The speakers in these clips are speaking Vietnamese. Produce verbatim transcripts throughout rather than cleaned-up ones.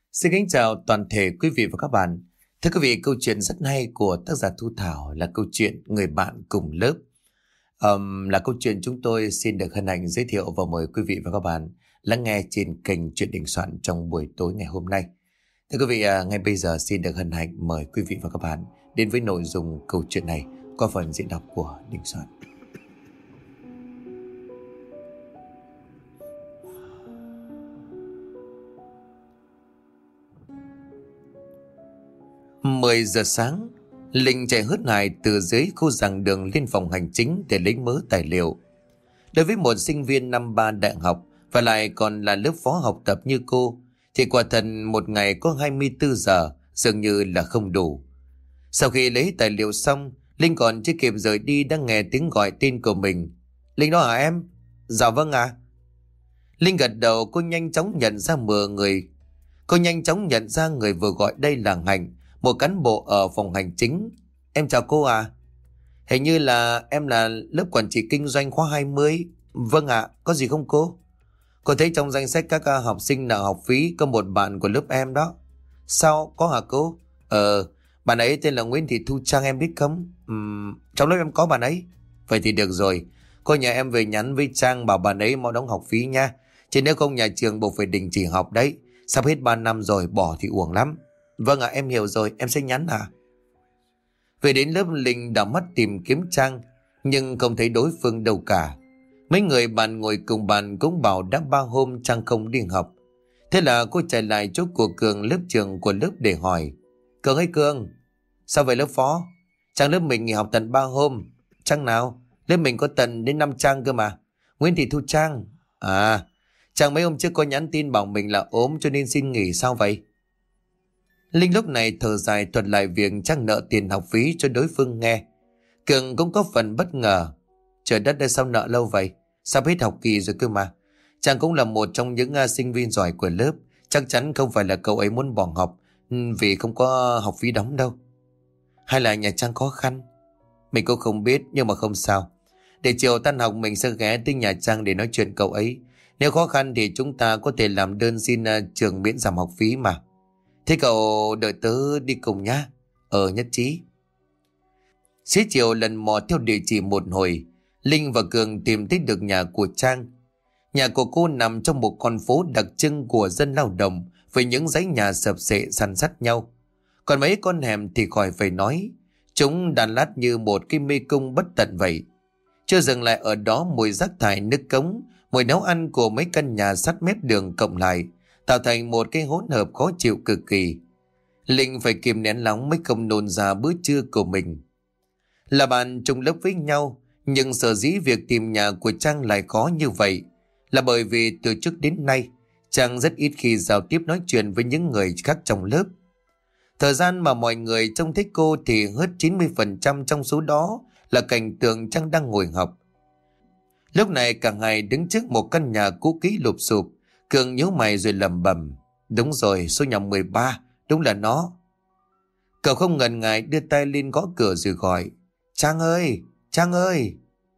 Xin kính chào toàn thể quý vị và các bạn. Thưa quý vị, câu chuyện rất hay của tác giả Thu Thảo là câu chuyện Người bạn cùng lớp. Um, là câu chuyện chúng tôi xin được hân hạnh giới thiệu và mời quý vị và các bạn lắng nghe trên kênh Chuyện Đình Soạn trong buổi tối ngày hôm nay. Thưa quý vị, uh, ngay bây giờ xin được hân hạnh mời quý vị và các bạn đến với nội dung câu chuyện này qua phần diễn đọc của Đình Soạn. mười giờ sáng, Linh chạy hớt hải từ dưới khu giảng đường lên phòng hành chính để lấy mớ tài liệu. Đối với một sinh viên năm ba đại học và lại còn là lớp phó học tập như cô, thì quả thật một ngày có hai mươi tư giờ dường như là không đủ. Sau khi lấy tài liệu xong, Linh còn chưa kịp rời đi đã nghe tiếng gọi tên của mình. Linh đó hả em? Dạ vâng ạ. À. Linh gật đầu. Cô nhanh chóng nhận ra mờ người. Cô nhanh chóng nhận ra người vừa gọi đây là Hạnh, một cán bộ ở phòng hành chính. Em chào cô à. Hình như là em là lớp quản trị kinh doanh khóa hai mươi. Vâng ạ, à, có gì không cô? Cô thấy trong danh sách các học sinh nợ học phí có một bạn của lớp em đó. Sao, có hả cô? Ờ, bạn ấy tên là Nguyễn Thị Thu Trang, em biết không? Uhm, trong lớp em có bạn ấy. Vậy thì được rồi, cô nhà em về nhắn với Trang bảo bạn ấy mau đóng học phí nha. Chứ nếu không nhà trường buộc phải đình chỉ học đấy. Sắp hết ba năm rồi, bỏ thì uổng lắm. Vâng ạ, à, em hiểu rồi, em sẽ nhắn à. Về đến lớp, Linh đảo mắt tìm kiếm Trang, nhưng không thấy đối phương đâu cả. Mấy người bạn ngồi cùng bàn cũng bảo đã ba hôm Trang không đi học. Thế là cô chạy lại chỗ của Cường, lớp trưởng của lớp để hỏi. Cường ơi Cường, sao vậy lớp phó? Trang lớp mình nghỉ học tận ba hôm. Trang nào? Lớp mình có tận đến năm Trang cơ mà. Nguyễn Thị Thu Trang. À, Trang mấy hôm trước có nhắn tin bảo mình là ốm cho nên xin nghỉ, sao vậy? Linh lúc này thở dài thuật lại việc Trang nợ tiền học phí cho đối phương nghe. Cường cũng có phần bất ngờ. Trời đất ơi, sao nợ lâu vậy? Sắp hết học kỳ rồi cơ mà. Trang cũng là một trong những uh, sinh viên giỏi của lớp. Chắc chắn không phải là cậu ấy muốn bỏ học vì không có học phí đóng đâu. Hay là nhà Trang khó khăn? Mình cũng không biết, nhưng mà không sao. Để chiều tan học mình sẽ ghé tới nhà Trang để nói chuyện cậu ấy. Nếu khó khăn thì chúng ta có thể làm đơn xin uh, trường miễn giảm học phí mà. Thế cậu đợi tớ đi cùng nhá. Ờ, nhất trí. Xế chiều lần mò theo địa chỉ một hồi, Linh và Cường tìm thấy được nhà của Trang. Nhà của cô nằm trong một con phố đặc trưng của dân lao động, với những dãy nhà sập xệ san sát nhau. Còn mấy con hẻm thì khỏi phải nói, chúng đan lát như một cái mê cung bất tận vậy. Chưa dừng lại ở đó, mùi rác thải nước cống, mùi nấu ăn của mấy căn nhà sát mép đường cộng lại tạo thành một cái hỗn hợp khó chịu cực kỳ. Linh phải kìm nén nóng mới không nôn ra bữa trưa của mình. Là bạn chung lớp với nhau, nhưng sở dĩ việc tìm nhà của Trang lại khó như vậy là bởi vì từ trước đến nay Trang rất ít khi giao tiếp nói chuyện với những người khác trong lớp. Thời gian mà mọi người trông thấy cô thì hết chín mươi phần trăm trong số đó là cảnh tượng Trang đang ngồi học. Lúc này cả ngày đứng trước một căn nhà cũ kỹ lụp xụp, Cường nhíu mày rồi lẩm bẩm. Đúng rồi, số nhà mười ba, đúng là nó. Cậu không ngần ngại đưa tay lên gõ cửa rồi gọi. Trang ơi, Trang ơi.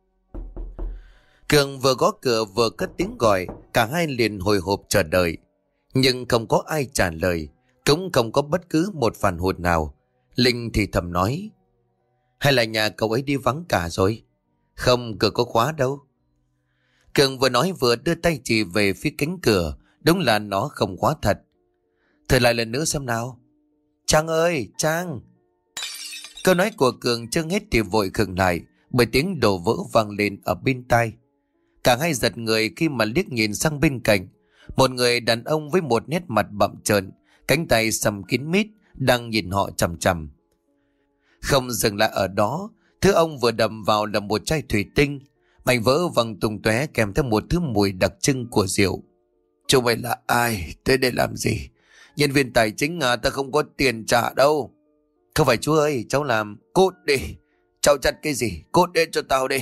Cường vừa gõ cửa vừa cất tiếng gọi, cả hai liền hồi hộp chờ đợi. Nhưng không có ai trả lời, cũng không có bất cứ một phản hồi nào. Linh thì thầm nói. Hay là nhà cậu ấy đi vắng cả rồi? Không, cửa có khóa đâu. Cường vừa nói vừa đưa tay chỉ về phía cánh cửa. Đúng là nó không khóa thật. Thử lại lần nữa xem nào. Trang ơi, Trang. Câu nói của Cường chưa hết thì vội khựng lại, bởi tiếng đổ vỡ vang lên ở bên tai. Cả hai giật người khi mà liếc nhìn sang bên cạnh. Một người đàn ông với một nét mặt bặm trợn, cánh tay sầm kín mít, đang nhìn họ chằm chằm. Không dừng lại ở đó, thứ ông vừa đầm vào là một chai thủy tinh, mảnh vỡ văng tung tóe kèm theo một thứ mùi đặc trưng của rượu. Chú mày là ai? Tới đây làm gì? Nhân viên tài chính à? Ta không có tiền trả đâu. Không phải chú ơi, cháu làm. Cút đi. Cháu chặt cái gì? Cút đến cho tao đi.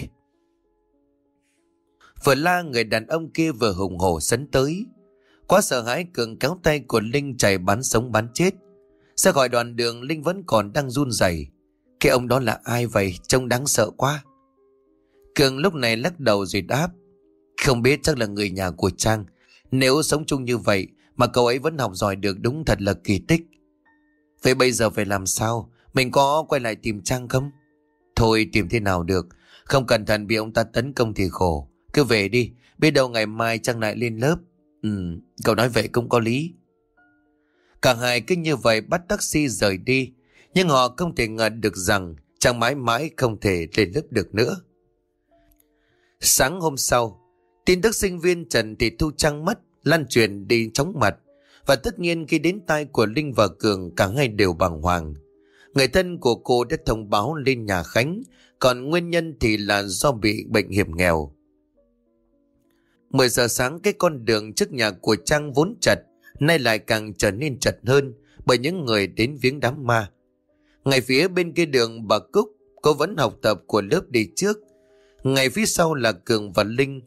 Vừa la, người đàn ông kia vừa hùng hổ sấn tới. Quá sợ hãi, Cường kéo tay của Linh chạy bán sống bán chết. Ra khỏi đoạn đường, Linh vẫn còn đang run rẩy. Cái ông đó là ai vậy? Trông đáng sợ quá. Cường lúc này lắc đầu rồi đáp. Không biết, chắc là người nhà của Trang. Nếu sống chung như vậy mà cậu ấy vẫn học giỏi được, đúng thật là kỳ tích. Vậy bây giờ phải làm sao? Mình có quay lại tìm Trang không? Thôi tìm thế nào được, không cẩn thận bị ông ta tấn công thì khổ. Cứ về đi, biết đâu ngày mai Trang lại lên lớp. Ừ, cậu nói vậy cũng có lý. Cả hai cứ như vậy bắt taxi rời đi. Nhưng họ không thể ngờ được rằng Trang mãi mãi không thể lên lớp được nữa. Sáng hôm sau, tin tức sinh viên Trần Thị Thu Trang mất lan truyền đi chóng mặt. Và tất nhiên khi đến tai của Linh và Cường, cả hai đều bàng hoàng. Người thân của cô đã thông báo lên nhà Khánh, còn nguyên nhân thì là do bị bệnh hiểm nghèo. Mười giờ sáng, cái con đường trước nhà của Trang vốn chật, nay lại càng trở nên chật hơn bởi những người đến viếng đám ma. Ngay phía bên kia đường, bà Cúc, cô vẫn học tập của lớp đi trước. Ngay phía sau là Cường và Linh.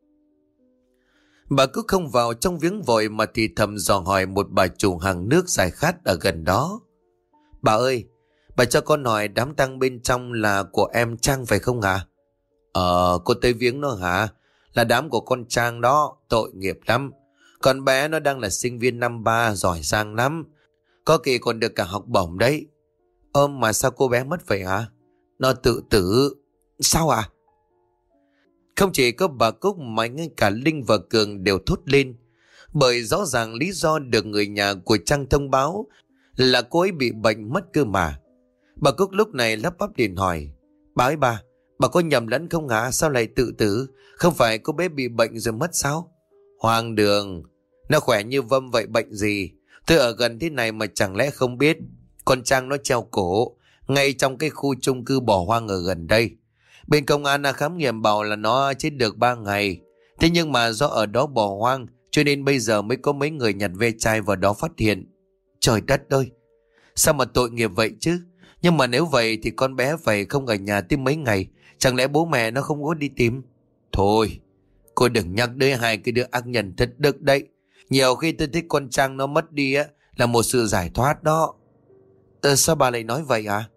Bà Cúc không vào trong viếng vội mà thì thầm dò hỏi một bà chủ hàng nước giải khát ở gần đó. Bà ơi, bà cho con hỏi đám tang bên trong là của em Trang phải không ạ? À? Ờ, cô tới viếng nó hả? Là đám của con Trang đó, tội nghiệp lắm. Con bé nó đang là sinh viên năm ba, giỏi giang lắm. Có kỳ còn được cả học bổng đấy. Ơ mà sao cô bé mất vậy hả? Nó tự tử. Sao à? Không chỉ có bà Cúc mà ngay cả Linh và Cường đều thốt lên. Bởi rõ ràng lý do được người nhà của Trang thông báo là cô ấy bị bệnh mất cơ mà. Bà Cúc lúc này lắp bắp điện hỏi. Bà ơi bà, bà có nhầm lẫn không hả? Sao lại tự tử? Không phải cô bé bị bệnh rồi mất sao? Hoang đường, nó khỏe như vâm vậy bệnh gì? Tôi ở gần thế này mà chẳng lẽ không biết. Con Trang nó treo cổ ngay trong cái khu chung cư bỏ hoang ở gần đây. Bên công an đã khám nghiệm bảo là nó chết được ba ngày. Thế nhưng mà do ở đó bỏ hoang cho nên bây giờ mới có mấy người nhặt ve chai vào đó phát hiện. Trời đất ơi, sao mà tội nghiệp vậy chứ? Nhưng mà nếu vậy thì con bé phải không ở nhà tới mấy ngày. Chẳng lẽ bố mẹ nó không có đi tìm? Thôi, cô đừng nhắc đến hai cái đứa ác nhân thất đức đấy. Nhiều khi tôi thích con Trang nó mất đi á là một sự giải thoát đó. Ờ, sao bà lại nói vậy à?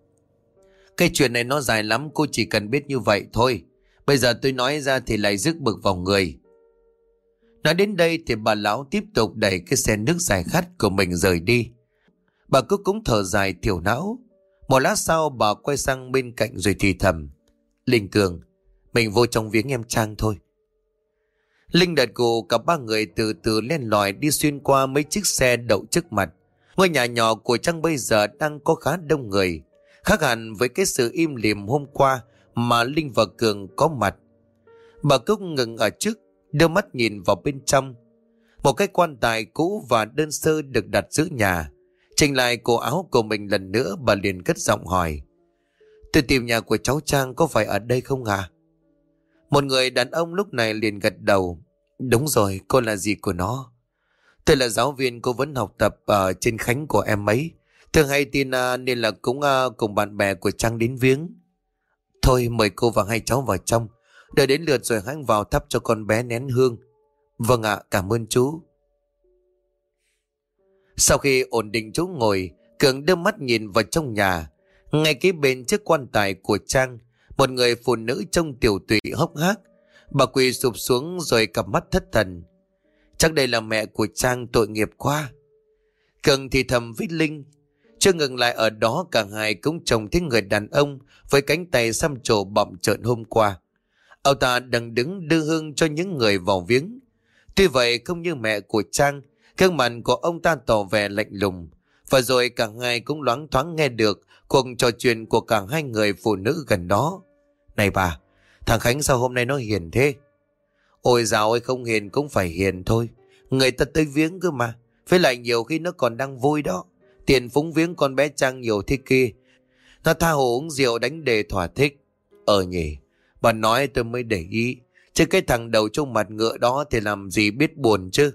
Cái chuyện này nó dài lắm, cô chỉ cần biết như vậy thôi. Bây giờ tôi nói ra thì lại rước bực vào người. Nói đến đây thì bà lão tiếp tục đẩy cái xe nước giải khát của mình rời đi. Bà cứ cũng thở dài thiểu não. Một lát sau bà quay sang bên cạnh rồi thì thầm. Linh, Cường, mình vô trong viếng em Trang thôi. Linh đặt gù, cả ba người từ từ len lỏi đi xuyên qua mấy chiếc xe đậu trước mặt. Ngôi nhà nhỏ của Trang bây giờ đang có khá đông người. Khác hẳn với cái sự im lìm hôm qua mà Linh và Cường có mặt. Bà Cúc ngừng ở trước, đưa mắt nhìn vào bên trong. Một cái quan tài cũ và đơn sơ được đặt giữa nhà. Chỉnh lại cổ áo của mình lần nữa, bà liền cất giọng hỏi. Tôi tìm nhà của cháu Trang, có phải ở đây không à? Một người đàn ông lúc này liền gật đầu. Đúng rồi, cô là dì của nó. Tôi là giáo viên cố vấn học tập ở trên Khánh của em ấy. Thường hay tin nên là cũng cùng bạn bè của Trang đến viếng. Thôi mời cô và hai cháu vào trong. Đợi đến lượt rồi hãy vào thắp cho con bé nén hương. Vâng ạ, cảm ơn chú. Sau khi ổn định chỗ ngồi, Cường đưa mắt nhìn vào trong nhà. Ngay kế bên chiếc quan tài của Trang, một người phụ nữ trông tiểu tụy hốc hác. Bà quỳ sụp xuống rồi cặp mắt thất thần. Chắc đây là mẹ của Trang, tội nghiệp quá. Cường thì thầm với Linh. Chưa ngừng lại ở đó, cả hai cũng trông thấy người đàn ông với cánh tay xăm trổ bọng trợn hôm qua. Ông ta đang đứng đưa hương cho những người vào viếng. Tuy vậy không như mẹ của Trang, gương mặt của ông ta tỏ vẻ lạnh lùng. Và rồi cả hai cũng loáng thoáng nghe được cuộc trò chuyện của cả hai người phụ nữ gần đó. Này bà, thằng Khánh sao hôm nay nó hiền thế? Ôi dào ơi, không hiền cũng phải hiền thôi. Người ta tới viếng cơ mà. Với lại nhiều khi nó còn đang vui đó. Tiền phúng viếng con bé Trang nhiều thế kia. Nó tha hồ uống rượu đánh đề thỏa thích. Ờ nhỉ, bà nói tôi mới để ý. Chứ cái thằng đầu trong mặt ngựa đó thì làm gì biết buồn chứ.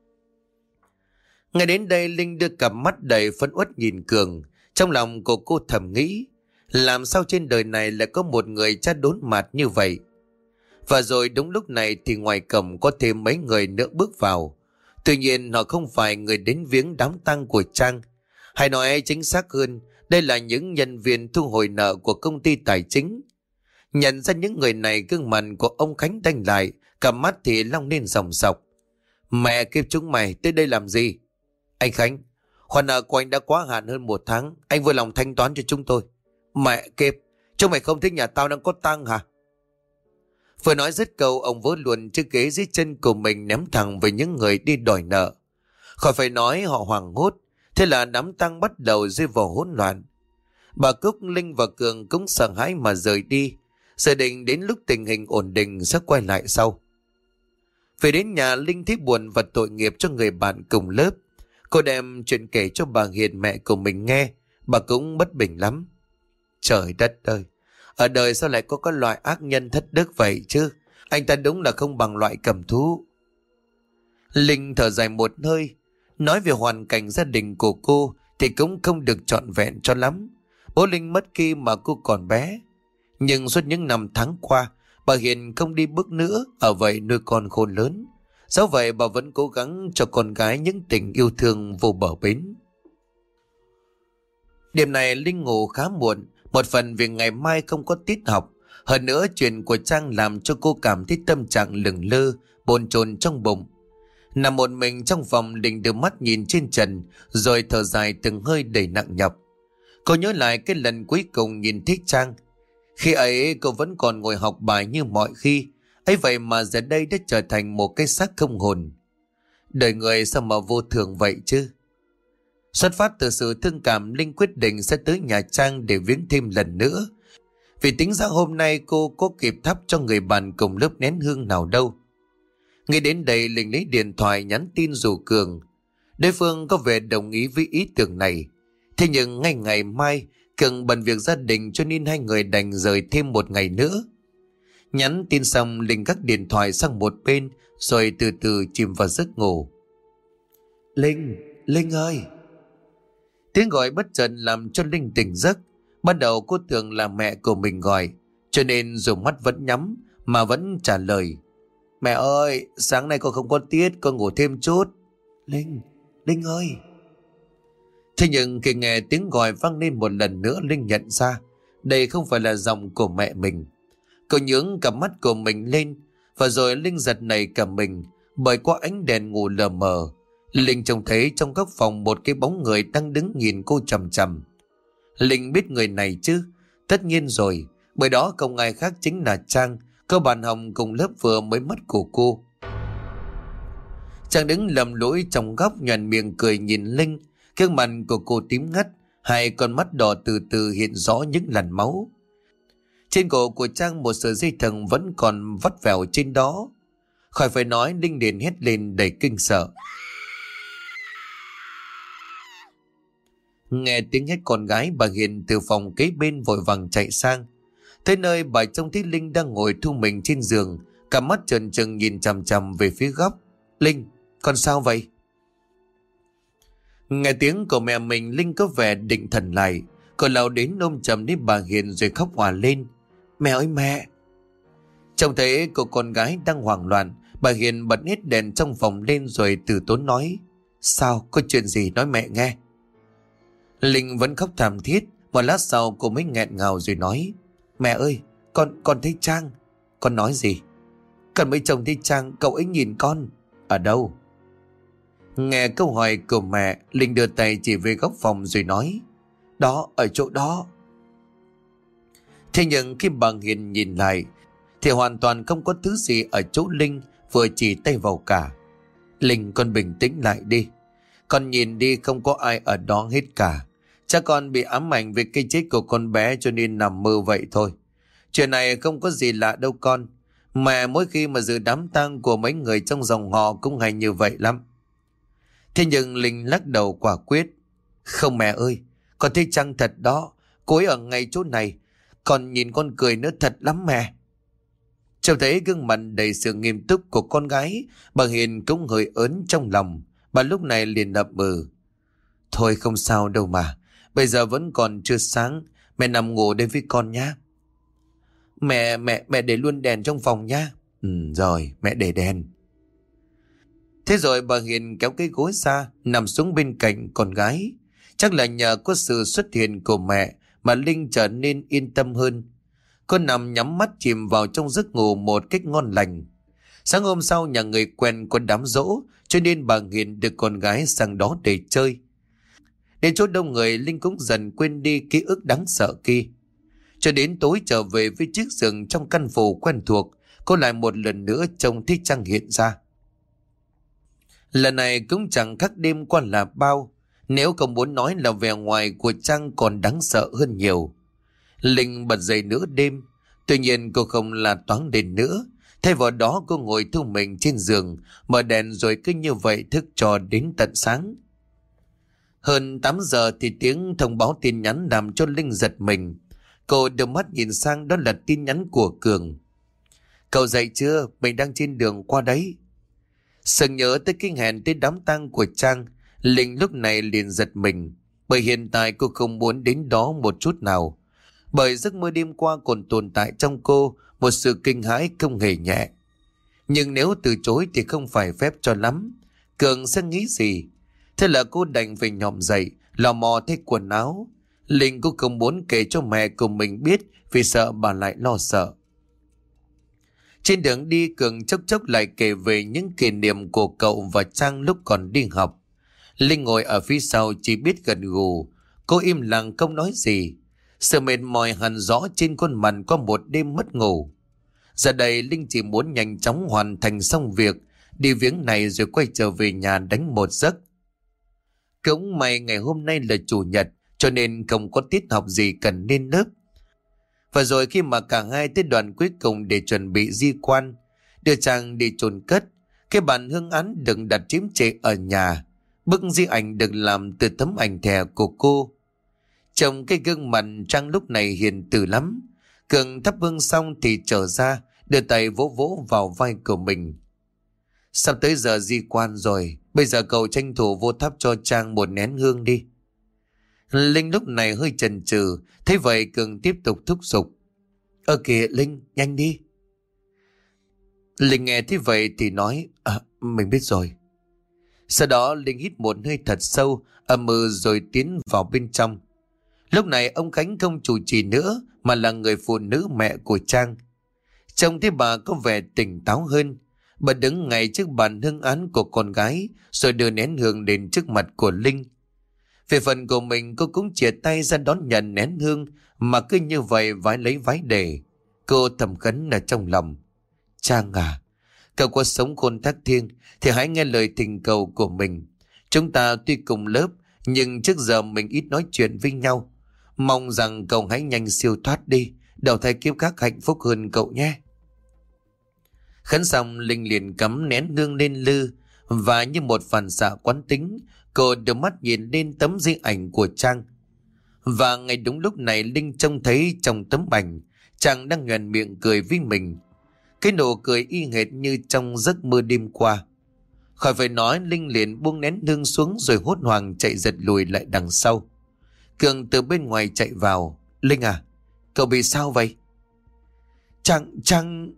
Ngay đến đây Linh đưa cặp mắt đầy phấn uất nhìn Cường. Trong lòng của cô thầm nghĩ, làm sao trên đời này lại có một người cha đốn mặt như vậy. Và rồi đúng lúc này thì ngoài cổng có thêm mấy người nữa bước vào. Tuy nhiên họ không phải người đến viếng đám tang của Trang. Hay nói chính xác hơn, đây là những nhân viên thu hồi nợ của công ty tài chính. Nhận ra những người này, gương mặt của ông Khánh đanh lại, cả mắt thì long lên dòng sọc. Mẹ kiếp chúng mày tới đây làm gì? Anh Khánh, khoản nợ của anh đã quá hạn hơn một tháng. Anh vui lòng thanh toán cho chúng tôi. Mẹ kiếp, chúng mày không thích nhà tao đang có tang hả? Vừa nói dứt câu, ông vớ luôn chiếc ghế dưới chân của mình ném thẳng về những người đi đòi nợ. Khỏi phải nói họ hoảng hốt. Thế là đám tang bắt đầu rơi vào hỗn loạn. Bà Cúc, Linh và Cường cũng sợ hãi mà rời đi, dự định đến lúc tình hình ổn định sẽ quay lại sau. Về đến nhà, Linh thấy buồn và tội nghiệp cho người bạn cùng lớp. Cô đem chuyện kể cho bà Hiền, mẹ của mình nghe. Bà cũng bất bình lắm. Trời đất ơi, ở đời sao lại có cái loại ác nhân thất đức vậy chứ? Anh ta đúng là không bằng loại cầm thú. Linh thở dài một hơi. Nói về hoàn cảnh gia đình của cô thì cũng không được trọn vẹn cho lắm. Bố Linh mất khi mà cô còn bé. Nhưng suốt những năm tháng qua, bà Hiền không đi bước nữa, ở vậy nuôi con khôn lớn. Dẫu vậy bà vẫn cố gắng cho con gái những tình yêu thương vô bờ bến. Đêm này Linh ngủ khá muộn, một phần vì ngày mai không có tiết học. Hơn nữa chuyện của Trang làm cho cô cảm thấy tâm trạng lửng lơ, bồn chồn trong bụng. Nằm một mình trong phòng, Linh đưa mắt nhìn trên trần, rồi thở dài từng hơi đầy nặng nhọc. Cô nhớ lại cái lần cuối cùng nhìn thấy Trang. Khi ấy cô vẫn còn ngồi học bài như mọi khi, ấy vậy mà giờ đây đã trở thành một cái xác không hồn. Đời người sao mà vô thường vậy chứ? Xuất phát từ sự thương cảm, Linh quyết định sẽ tới nhà Trang để viếng thêm lần nữa. Vì tính ra hôm nay cô có kịp thắp cho người bạn cùng lớp nén hương nào đâu. Ngay đến đây, Linh lấy điện thoại nhắn tin rủ Cường. Đối phương có vẻ đồng ý với ý tưởng này. Thế nhưng ngay ngày mai, Cường bận việc gia đình cho nên hai người đành rời thêm một ngày nữa. Nhắn tin xong, Linh gác điện thoại sang một bên rồi từ từ chìm vào giấc ngủ. Linh, Linh ơi! Tiếng gọi bất chợt làm cho Linh tỉnh giấc. Ban đầu cô tưởng là mẹ của mình gọi, cho nên dù mắt vẫn nhắm mà vẫn trả lời. Mẹ ơi, sáng nay con không có tiết, con ngủ thêm chút. Linh, Linh ơi! Thế nhưng khi nghe tiếng gọi vang lên một lần nữa, Linh nhận ra đây không phải là giọng của mẹ mình. Cô nhướng cặp mắt của mình lên, và rồi Linh giật nảy cả mình, bởi qua ánh đèn ngủ lờ mờ, Linh trông thấy trong góc phòng một cái bóng người đang đứng nhìn cô chằm chằm. Linh biết người này chứ? Tất nhiên rồi, bởi đó không ai khác chính là Trang, cô bạn Hồng cùng lớp vừa mới mất của cô. Trang đứng lầm lũi trong góc, nhoẻn miệng cười nhìn Linh. Gương mặt của cô tím ngắt, hai con mắt đỏ từ từ hiện rõ những làn máu. Trên cổ của Trang một sợi dây thừng vẫn còn vắt vẻo trên đó. Khỏi phải nói, Linh liền hét lên đầy kinh sợ. Nghe tiếng hét con gái, bà Hiền từ phòng kế bên vội vàng chạy sang. Tới nơi, bà trông thấy Linh đang ngồi thu mình trên giường, cả mắt trần trừng nhìn chằm chằm về phía góc. Linh, con sao vậy? Nghe tiếng của mẹ mình, Linh có vẻ định thần lại. Cô lao đến ôm chầm đến bà Hiền rồi khóc òa lên. Mẹ ơi mẹ! Trông thấy cô con gái đang hoảng loạn, bà Hiền bật hết đèn trong phòng lên rồi từ tốn nói. Sao, có chuyện gì nói mẹ nghe. Linh vẫn khóc thảm thiết. Một lát sau cô mới nghẹn ngào rồi nói. Mẹ ơi, con con thấy Trang. Con nói gì? Con mới trông thấy Trang, cậu ấy nhìn con. Ở đâu? Nghe câu hỏi của mẹ, Linh đưa tay chỉ về góc phòng rồi nói. Đó, ở chỗ đó. Thế nhưng khi bà Hiền nhìn lại thì hoàn toàn không có thứ gì ở chỗ Linh vừa chỉ tay vào cả. Linh, con bình tĩnh lại đi. Con nhìn đi, không có ai ở đó hết cả. Cha con bị ám ảnh về cái chết của con bé cho nên nằm mơ vậy thôi. Chuyện này không có gì lạ đâu con. Mẹ mỗi khi mà dự đám tang của mấy người trong dòng họ cũng hay như vậy lắm. Thế nhưng Linh lắc đầu quả quyết. Không mẹ ơi, con thấy Trang thật đó. Cô ấy ở ngay chỗ này. Con nhìn con cười nữa, thật lắm mẹ. Trông thấy gương mặt đầy sự nghiêm túc của con gái, bà Hiền cũng hơi ớn trong lòng. Bà lúc này liền ậm ừ. Thôi không sao đâu mà. Bây giờ vẫn còn chưa sáng. Mẹ nằm ngủ đây với con nhá. Mẹ, mẹ, mẹ để luôn đèn trong phòng nhá. Ừ rồi, mẹ để đèn. Thế rồi bà Hiền kéo cái gối ra, nằm xuống bên cạnh con gái. Chắc là nhờ có sự xuất hiện của mẹ mà Linh trở nên yên tâm hơn. Cô nằm nhắm mắt chìm vào trong giấc ngủ một cách ngon lành. Sáng hôm sau, nhà người quen có đám giỗ, cho nên bà Hiền được con gái sang đó để chơi. Đến chỗ đông người, Linh cũng dần quên đi ký ức đáng sợ kia. Cho đến tối trở về với chiếc giường trong căn phủ quen thuộc, cô lại một lần nữa trông thấy Trang hiện ra. Lần này cũng chẳng khác đêm qua là bao, nếu không muốn nói là vẻ ngoài của Trang còn đáng sợ hơn nhiều. Linh bật dậy nửa đêm, tuy nhiên cô không là toáng đèn nữa. Thay vào đó cô ngồi thu mình trên giường, mở đèn rồi cứ như vậy thức cho đến tận sáng. Hơn tám giờ thì tiếng thông báo tin nhắn làm cho Linh giật mình. Cô đưa mắt nhìn sang, đó là tin nhắn của Cường. Cậu dậy chưa? Mình đang trên đường qua đấy. Sừng nhớ tới cái hẹn tới đám tang của Trang, Linh lúc này liền giật mình. Bởi hiện tại cô không muốn đến đó một chút nào. Bởi giấc mơ đêm qua còn tồn tại trong cô một sự kinh hãi không hề nhẹ. Nhưng nếu từ chối thì không phải phép cho lắm. Cường sẽ nghĩ gì? Thế là cô đành phải nhòm dậy, lò mò thay quần áo. Linh cũng không muốn kể cho mẹ của mình biết vì sợ bà lại lo sợ. Trên đường đi, Cường chốc chốc lại kể về những kỷ niệm của cậu và Trang lúc còn đi học. Linh ngồi ở phía sau chỉ biết gật gù. Cô im lặng không nói gì. Sự mệt mỏi hằn rõ trên khuôn mặt qua một đêm mất ngủ. Giờ đây Linh chỉ muốn nhanh chóng hoàn thành xong việc, đi viếng này rồi quay trở về nhà đánh một giấc. Cũng may ngày hôm nay là chủ nhật, cho nên không có tiết học gì cần lên lớp. Và rồi khi mà cả hai tới đoạn cuối cùng để chuẩn bị di quan, đưa Trang đi chôn cất, cái bàn hương án đừng đặt chiếm trệ ở nhà. Bức di ảnh được làm từ tấm ảnh thẻ của cô. Trong cái gương mặt Trang lúc này hiền từ lắm. Cường thắp hương xong thì trở ra, đưa tay vỗ vỗ vào vai của mình. Sắp tới giờ di quan rồi, bây giờ cậu tranh thủ vô thắp cho Trang một nén hương đi. Linh lúc này hơi chần chừ, thấy vậy Cường tiếp tục thúc giục. Ơ kìa Linh, nhanh đi. Linh nghe thế vậy thì nói, à, mình biết rồi. Sau đó Linh hít một hơi thật sâu, ậm ừ rồi tiến vào bên trong. Lúc này ông Khánh không chủ trì nữa mà là người phụ nữ mẹ của Trang. Trông thấy bà có vẻ tỉnh táo hơn. Bà đứng ngay trước bàn hương án của con gái rồi đưa nén hương đến trước mặt của Linh. Về phần của mình, cô cũng chìa tay ra đón nhận nén hương mà cứ như vậy vái lấy vái để. Cô thầm khấn ở trong lòng. Trang à, cậu có sống khôn thác thiêng thì hãy nghe lời thỉnh cầu của mình. Chúng ta tuy cùng lớp nhưng trước giờ mình ít nói chuyện với nhau. Mong rằng cậu hãy nhanh siêu thoát đi, đầu thai kiếp khác hạnh phúc hơn cậu nhé. Khấn xong, Linh liền cắm nén hương lên lư, và như một phản xạ quán tính, cô đưa mắt nhìn lên tấm di ảnh của Trang. Và ngay đúng lúc này Linh trông thấy trong tấm ảnh, Trang đang nhoẻn miệng cười với mình. Cái nụ cười y hệt như trong giấc mơ đêm qua. Khỏi phải nói, Linh liền buông nén hương xuống rồi hốt hoảng chạy giật lùi lại đằng sau. Cường từ bên ngoài chạy vào. Linh à, cậu bị sao vậy? Trang, Trang...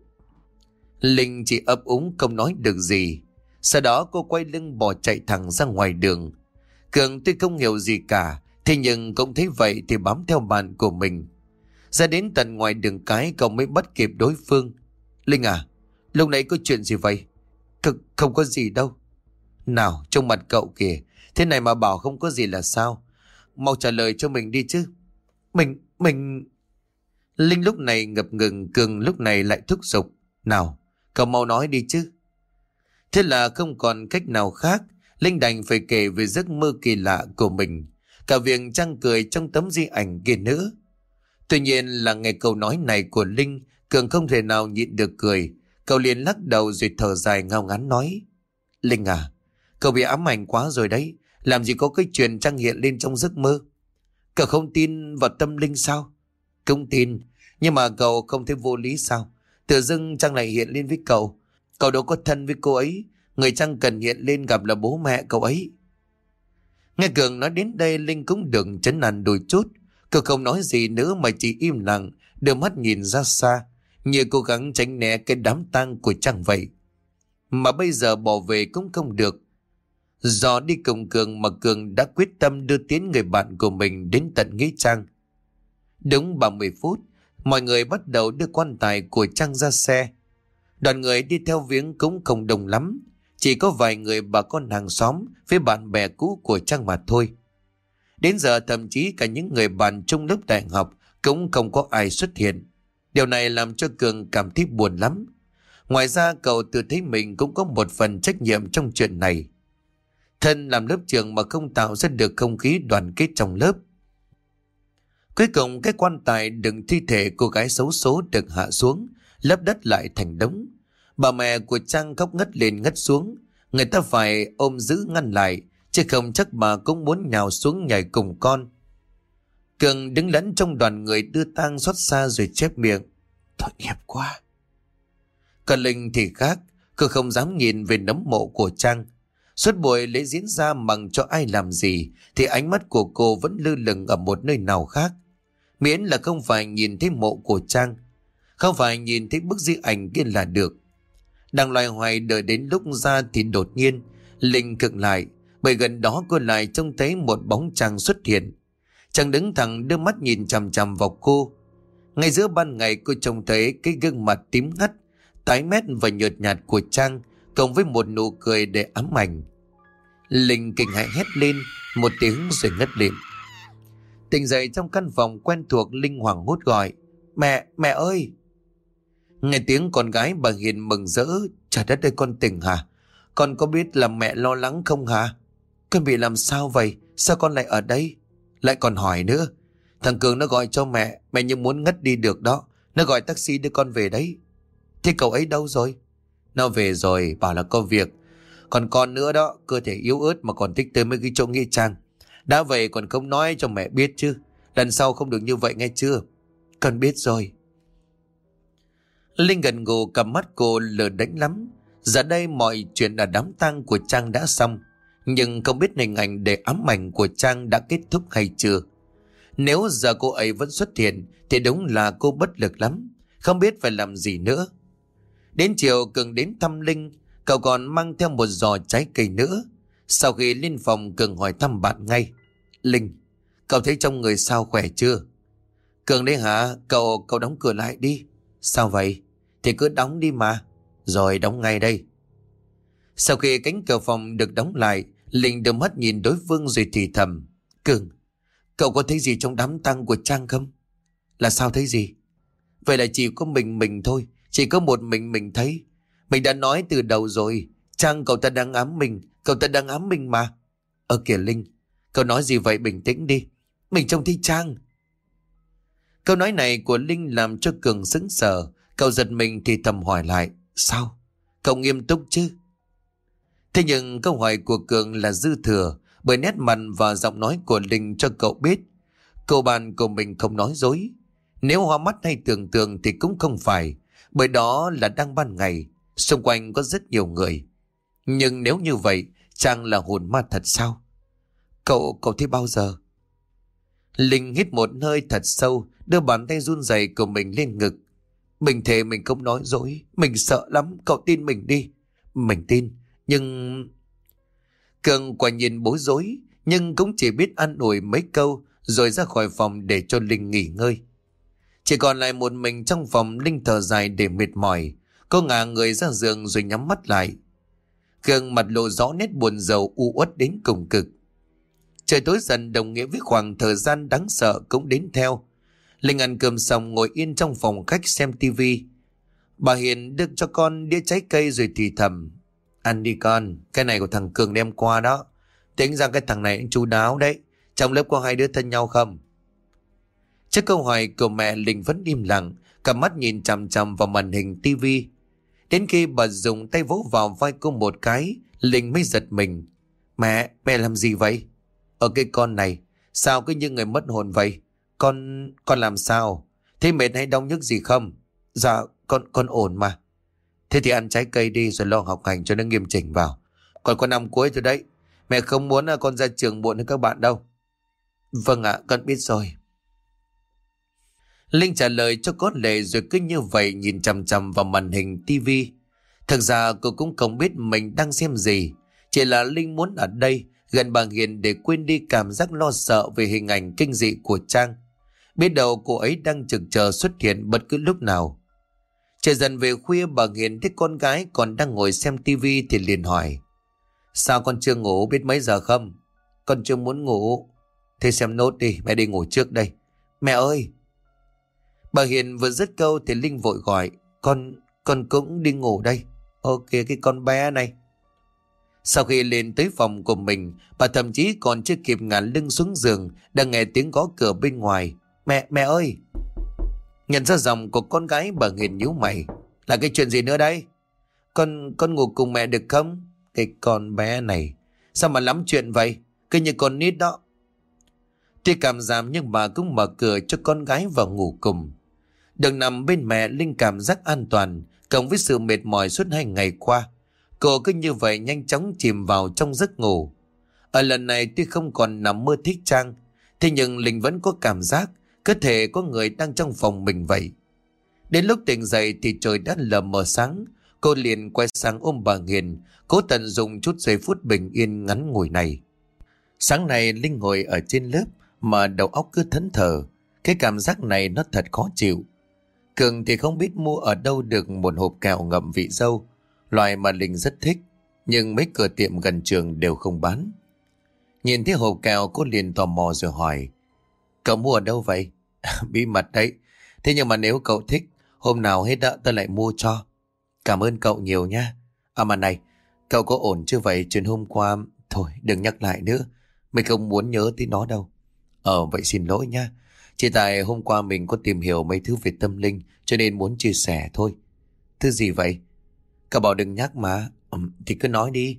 Linh chỉ ấp úng không nói được gì. Sau đó cô quay lưng bỏ chạy thẳng ra ngoài đường. Cường tuy không hiểu gì cả, thế nhưng cũng thấy vậy thì bám theo bạn của mình. Ra đến tận ngoài đường cái cậu mới bắt kịp đối phương. Linh à, lúc nãy có chuyện gì vậy? Không, không có gì đâu. Nào, trong mặt cậu kìa, thế này mà bảo không có gì là sao? Mau trả lời cho mình đi chứ. Mình, mình... Linh lúc này ngập ngừng, Cường lúc này lại thúc giục. Nào, cậu mau nói đi chứ. Thế là không còn cách nào khác, Linh đành phải kể về giấc mơ kỳ lạ của mình. Cả việc Trang cười trong tấm di ảnh kia nữa. Tuy nhiên là nghe câu nói này của Linh, Cường không thể nào nhịn được cười. Cậu liền lắc đầu rồi thở dài ngao ngán nói. Linh à, cậu bị ám ảnh quá rồi đấy. Làm gì có cái chuyện Trang hiện lên trong giấc mơ. Cậu không tin vào tâm linh sao? Không tin, nhưng mà cậu không thấy vô lý sao? Tự dưng Trang lại hiện lên với cậu. Cậu đâu có thân với cô ấy. Người Trang cần hiện lên gặp là bố mẹ cậu ấy. Nghe Cường nói đến đây, Linh cũng đừng chấn an đôi chút. Cậu không nói gì nữa mà chỉ im lặng, đưa mắt nhìn ra xa, như cố gắng tránh né cái đám tang của Trang vậy. Mà bây giờ bỏ về cũng không được. Do đi cùng Cường mà Cường đã quyết tâm đưa tiến người bạn của mình đến tận nghĩa trang. Đúng ba mươi phút, mọi người bắt đầu đưa quan tài của Trang ra xe. Đoàn người đi theo viếng cũng không đông lắm, chỉ có vài người bà con hàng xóm với bạn bè cũ của Trang mà thôi. Đến giờ thậm chí cả những người bạn chung lớp đại học cũng không có ai xuất hiện. Điều này làm cho Cường cảm thấy buồn lắm. Ngoài ra cậu tự thấy mình cũng có một phần trách nhiệm trong chuyện này. Thân làm lớp trưởng mà không tạo ra được không khí đoàn kết trong lớp. Cuối cùng cái quan tài đựng thi thể cô gái xấu số được hạ xuống, lấp đất lại thành đống. Bà mẹ của Trang khóc ngất lên ngất xuống. Người ta phải ôm giữ ngăn lại, chứ không chắc bà cũng muốn nhào xuống nhảy cùng con. Cường đứng lẫn trong đoàn người đưa tang xót xa rồi chép miệng: Tội nghiệp quá. Còn Linh thì khác, cô không dám nhìn về nấm mộ của Trang. Suốt buổi lễ diễn ra mặc cho ai làm gì thì ánh mắt của cô vẫn lơ lửng ở một nơi nào khác. Miễn là không phải nhìn thấy mộ của Trang, không phải nhìn thấy bức di ảnh kia là được. Đang loay hoay đợi đến lúc ra thì đột nhiên Linh khựng lại, bởi gần đó cô lại trông thấy một bóng Trang xuất hiện. Trang đứng thẳng đưa mắt nhìn chằm chằm vào cô. Ngay giữa ban ngày cô trông thấy cái gương mặt tím ngắt, tái mét và nhợt nhạt của Trang, cộng với một nụ cười để ám ảnh. Linh kinh hãi hét lên một tiếng rồi ngất lịm. Tỉnh dậy trong căn phòng quen thuộc, Linh hoảng hốt gọi: Mẹ, mẹ ơi! Nghe tiếng con gái bà Hiền mừng rỡ: Trời đất ơi, con tỉnh hả? Con có biết là mẹ lo lắng không hả? Con bị làm sao vậy? Sao con lại ở đây? Lại còn hỏi nữa. Thằng Cường nó gọi cho mẹ, mẹ như muốn ngất đi được đó. Nó gọi taxi đưa con về đấy. Thế cậu ấy đâu rồi? Nó về rồi, bảo là có việc. Còn con nữa đó, cơ thể yếu ớt mà còn thích tới mấy cái chỗ nghĩa trang. Đã vậy còn không nói cho mẹ biết chứ. Lần sau không được như vậy nghe chưa? Con biết rồi. Linh gần gù, cầm mắt cô lờ đánh lắm. Giờ đây mọi chuyện ở đám tang của Trang đã xong, nhưng không biết hình ảnh để ám ảnh của Trang đã kết thúc hay chưa. Nếu giờ cô ấy vẫn xuất hiện thì đúng là cô bất lực lắm, không biết phải làm gì nữa. Đến chiều Cường đến thăm Linh, cậu còn mang theo một giò trái cây nữa. Sau khi lên phòng, Cường hỏi thăm bạn ngay: Linh, cậu thấy trong người sao, khỏe chưa? Cường đấy hả? Cậu cậu đóng cửa lại đi. Sao vậy? Thì cứ đóng đi mà. Rồi, đóng ngay đây. Sau khi cánh cửa phòng được đóng lại, Linh đưa mắt nhìn đối phương rồi thì thầm: Cường, cậu có thấy gì trong đám tang của Trang không? Là sao thấy gì? Vậy là chỉ có mình mình thôi, chỉ có một mình mình thấy. Mình đã nói từ đầu rồi, Trang cậu ta đang ám mình, cậu ta đang ám mình mà. Ơ kìa Linh, cậu nói gì vậy, bình tĩnh đi. Mình trông thấy Trang. Câu nói này của Linh làm cho Cường sững sờ. Cậu giật mình thì thầm hỏi lại: Sao? Cậu nghiêm túc chứ? Thế nhưng câu hỏi của Cường là dư thừa, bởi nét mặt và giọng nói của Linh cho cậu biết cô bạn của mình không nói dối. Nếu hoa mắt hay tưởng tượng thì cũng không phải, bởi đó là đang ban ngày, xung quanh có rất nhiều người. Nhưng nếu như vậy, Trang là hồn ma thật sao? Cậu, cậu thấy bao giờ? Linh hít một hơi thật sâu, đưa bàn tay run rẩy của mình lên ngực. Mình thề mình không nói dối, mình sợ lắm, cậu tin mình đi. Mình tin, nhưng... Cường quả nhiên bối rối, nhưng cũng chỉ biết an ủi mấy câu rồi ra khỏi phòng để cho Linh nghỉ ngơi. Chỉ còn lại một mình trong phòng, Linh thở dài để mệt mỏi. Cô ngả người ra giường rồi nhắm mắt lại. Cường mặt lộ rõ nét buồn rầu u uất đến cùng cực. Trời tối dần đồng nghĩa với khoảng thời gian đáng sợ cũng đến theo. Linh ăn cơm xong ngồi yên trong phòng khách xem tivi. Bà Hiền đưa cho con đĩa trái cây rồi thì thầm: Ăn đi con, cái này của thằng Cường đem qua đó. Tính ra cái thằng này chú đáo đấy. Trong lớp có hai đứa thân nhau không? Trước câu hỏi của mẹ, Linh vẫn im lặng, cặp mắt nhìn chằm chằm vào màn hình tivi. Đến khi bà dùng tay vỗ vào vai cô một cái, Linh mới giật mình. Mẹ, mẹ làm gì vậy? Ở cái con này, sao cứ như người mất hồn vậy? Con, con làm sao? Thế mệt hay đau nhức gì không? Dạ, con, con ổn mà. Thế thì ăn trái cây đi rồi lo học hành cho nó nghiêm chỉnh vào. Còn có năm cuối rồi đấy. Mẹ không muốn con ra trường muộn hơn các bạn đâu. Vâng ạ, con biết rồi. Linh trả lời cho có lệ rồi cứ như vậy nhìn chằm chằm vào màn hình tivi. Thực ra cô cũng không biết mình đang xem gì. Chỉ là Linh muốn ở đây gần bà Hiền để quên đi cảm giác lo sợ về hình ảnh kinh dị của Trang. Biết đâu cô ấy đang trực chờ xuất hiện bất cứ lúc nào. Trời dần về khuya, bà Hiền thấy con gái còn đang ngồi xem tivi thì liền hỏi: Sao con chưa ngủ, biết mấy giờ không? Con chưa muốn ngủ. Thế xem nốt đi, mẹ đi ngủ trước đây. Mẹ ơi! Bà Hiền vừa dứt câu thì Linh vội gọi: Con, con cũng đi ngủ đây. Ok, cái con bé này. Sau khi lên tới phòng của mình, bà thậm chí còn chưa kịp ngả lưng xuống giường đã nghe tiếng gõ cửa bên ngoài. Mẹ, mẹ ơi! Nhận ra giọng của con gái, bà Hiền nhíu mày: Là cái chuyện gì nữa đây? Con, con ngủ cùng mẹ được không? Cái con bé này sao mà lắm chuyện vậy, cứ như con nít đó. Tuy cảm giảm nhưng bà cũng mở cửa cho con gái vào ngủ cùng. Được nằm bên mẹ, Linh cảm giác an toàn, cộng với sự mệt mỏi suốt hai ngày qua. Cô cứ như vậy nhanh chóng chìm vào trong giấc ngủ. Ở lần này tuy không còn nằm mơ thích Trang, thế nhưng Linh vẫn có cảm giác cơ thể có người đang trong phòng mình vậy. Đến lúc tỉnh dậy thì trời đã lờ mờ sáng. Cô liền quay sang ôm bà Hiền, cố tận dụng chút giây phút bình yên ngắn ngủi này. Sáng nay Linh ngồi ở trên lớp mà đầu óc cứ thẫn thờ. Cái cảm giác này nó thật khó chịu. Cường thì không biết mua ở đâu được một hộp kẹo ngậm vị dâu, loại mà Linh rất thích, nhưng mấy cửa tiệm gần trường đều không bán. Nhìn thấy hộp kẹo, cô liền tò mò rồi hỏi: Cậu mua ở đâu vậy? Bí mật đấy. Thế nhưng mà nếu cậu thích, hôm nào hết đã tôi lại mua cho. Cảm ơn cậu nhiều nha. À mà này, cậu có ổn chưa vậy? Chuyện hôm qua... Thôi đừng nhắc lại nữa, mình không muốn nhớ tới nó đâu. Ờ vậy xin lỗi nha. Chỉ tại hôm qua mình có tìm hiểu mấy thứ về tâm linh, cho nên muốn chia sẻ thôi. Thứ gì vậy? Cậu bảo đừng nhắc mà. Ừ, thì cứ nói đi.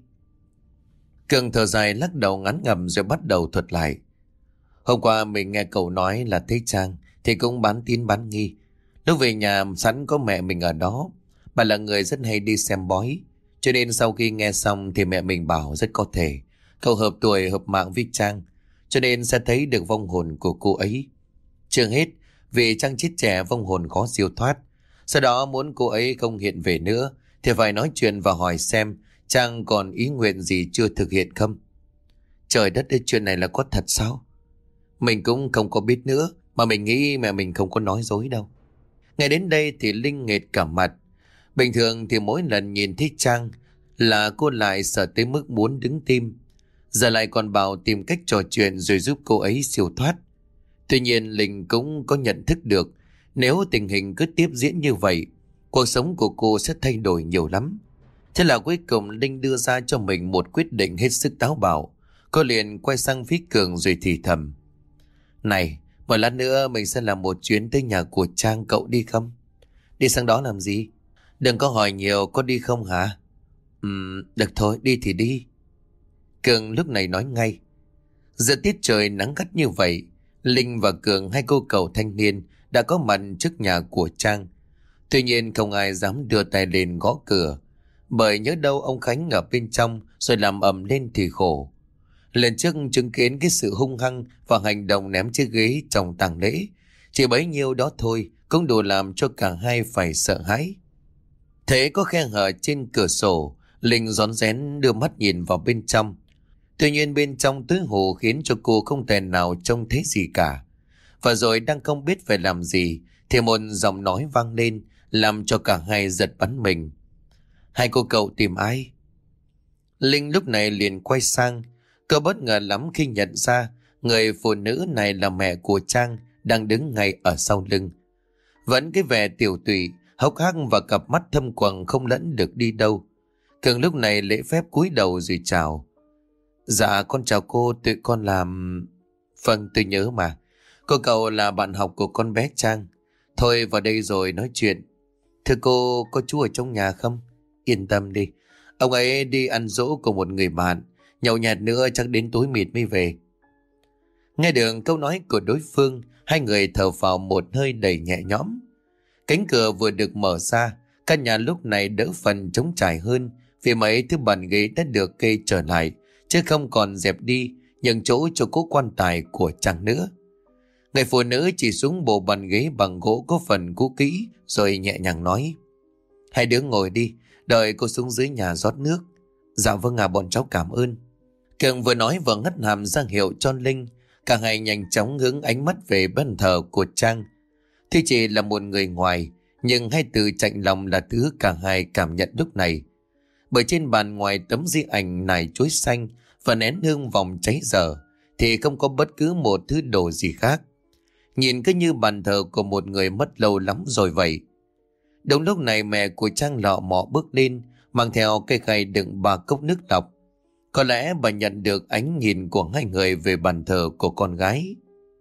Cường thở dài lắc đầu ngắn ngầm rồi bắt đầu thuật lại. Hôm qua mình nghe cậu nói là thấy Trang thì cũng bán tín bán nghi. Lúc về nhà sẵn có mẹ mình ở đó. Bà là người rất hay đi xem bói, cho nên sau khi nghe xong thì mẹ mình bảo rất có thể cậu hợp tuổi hợp mạng với Trang, cho nên sẽ thấy được vong hồn của cô ấy. Chưa hết, vì Trang chết trẻ vong hồn khó siêu thoát. Sau đó muốn cô ấy không hiện về nữa thì phải nói chuyện và hỏi xem Trang còn ý nguyện gì chưa thực hiện không. Trời đất ơi, chuyện này là có thật sao? Mình cũng không có biết nữa, mà mình nghĩ mẹ mình không có nói dối đâu. Ngay đến đây thì Linh nghệt cả mặt. Bình thường thì mỗi lần nhìn thấy Trang là cô lại sợ tới mức muốn đứng tim. Giờ lại còn bảo tìm cách trò chuyện rồi giúp cô ấy siêu thoát. Tuy nhiên Linh cũng có nhận thức được nếu tình hình cứ tiếp diễn như vậy, cuộc sống của cô sẽ thay đổi nhiều lắm. Thế là cuối cùng Linh đưa ra cho mình một quyết định hết sức táo bạo. Cô liền quay sang phía Cường rồi thì thầm: Này, một lát nữa mình sẽ làm một chuyến tới nhà của Trang, cậu đi không? Đi sang đó làm gì? Đừng có hỏi nhiều, có đi không hả? Ừm, được thôi, đi thì đi. Cường lúc này nói ngay. Giữa tiết trời nắng gắt như vậy, Linh và Cường, hai cô cậu thanh niên, đã có mặt trước nhà của Trang. Tuy nhiên không ai dám đưa tay lên gõ cửa, bởi nhớ đâu ông Khánh ở bên trong rồi làm ầm lên thì khổ. Lần trước chứng kiến cái sự hung hăng và hành động ném chiếc ghế trong tang lễ, chỉ bấy nhiêu đó thôi cũng đủ làm cho cả hai phải sợ hãi. Thế có khe hở trên cửa sổ, Linh rón rén đưa mắt nhìn vào bên trong. Tuy nhiên bên trong tối hù khiến cho cô không thể nào trông thấy gì cả. Và rồi đang không biết phải làm gì thì một giọng nói vang lên làm cho cả hai giật bắn mình. Hai cô cậu tìm ai? Linh lúc này liền quay sang. Cô bất ngờ lắm khi nhận ra người phụ nữ này là mẹ của Trang đang đứng ngay ở sau lưng. Vẫn cái vẻ tiểu tụy, hốc hác và cặp mắt thâm quầng không lẫn được đi đâu. Cường lúc này lễ phép cúi đầu rồi chào. Dạ con chào cô, tụi con làm... Vâng tôi nhớ mà. Cô cậu là bạn học của con bé Trang. Thôi vào đây rồi nói chuyện. Thưa cô, có chú ở trong nhà không? Yên tâm đi, ông ấy đi ăn dỗ của một người bạn, nhậu nhẹt nữa chắc đến tối mịt mới về. Nghe được câu nói của đối phương, hai người thở phào một hơi đầy nhẹ nhõm. Cánh cửa vừa được mở ra, căn nhà lúc này đỡ phần trống trải hơn vì mấy thứ bàn ghế đã được kê trở lại, chứ không còn dẹp đi nhường chỗ cho cố quan tài của Trang nữa. Người phụ nữ chỉ xuống bộ bàn ghế bằng gỗ có phần cũ kỹ rồi nhẹ nhàng nói: Hai đứa ngồi đi, đợi cô xuống dưới nhà rót nước. Dạ vâng à, bọn cháu cảm ơn. Cường vừa nói vừa ngắt hàm ra hiệu cho Linh. Cả hai nhanh chóng hướng ánh mắt về bàn thờ của Trang. Thì chỉ là một người ngoài, Nhưng hai từ chạnh lòng là thứ cả hai cảm nhận lúc này. Bởi trên bàn ngoài tấm di ảnh nải chuối xanh và nén hương vòng cháy dở thì không có bất cứ một thứ đồ gì khác. Nhìn cứ như bàn thờ của một người mất lâu lắm rồi vậy. Đúng lúc này mẹ của Trang lọ mọ bước lên, mang theo cây khay đựng ba cốc nước lọc. Có lẽ bà nhận được ánh nhìn của hai người về bàn thờ của con gái.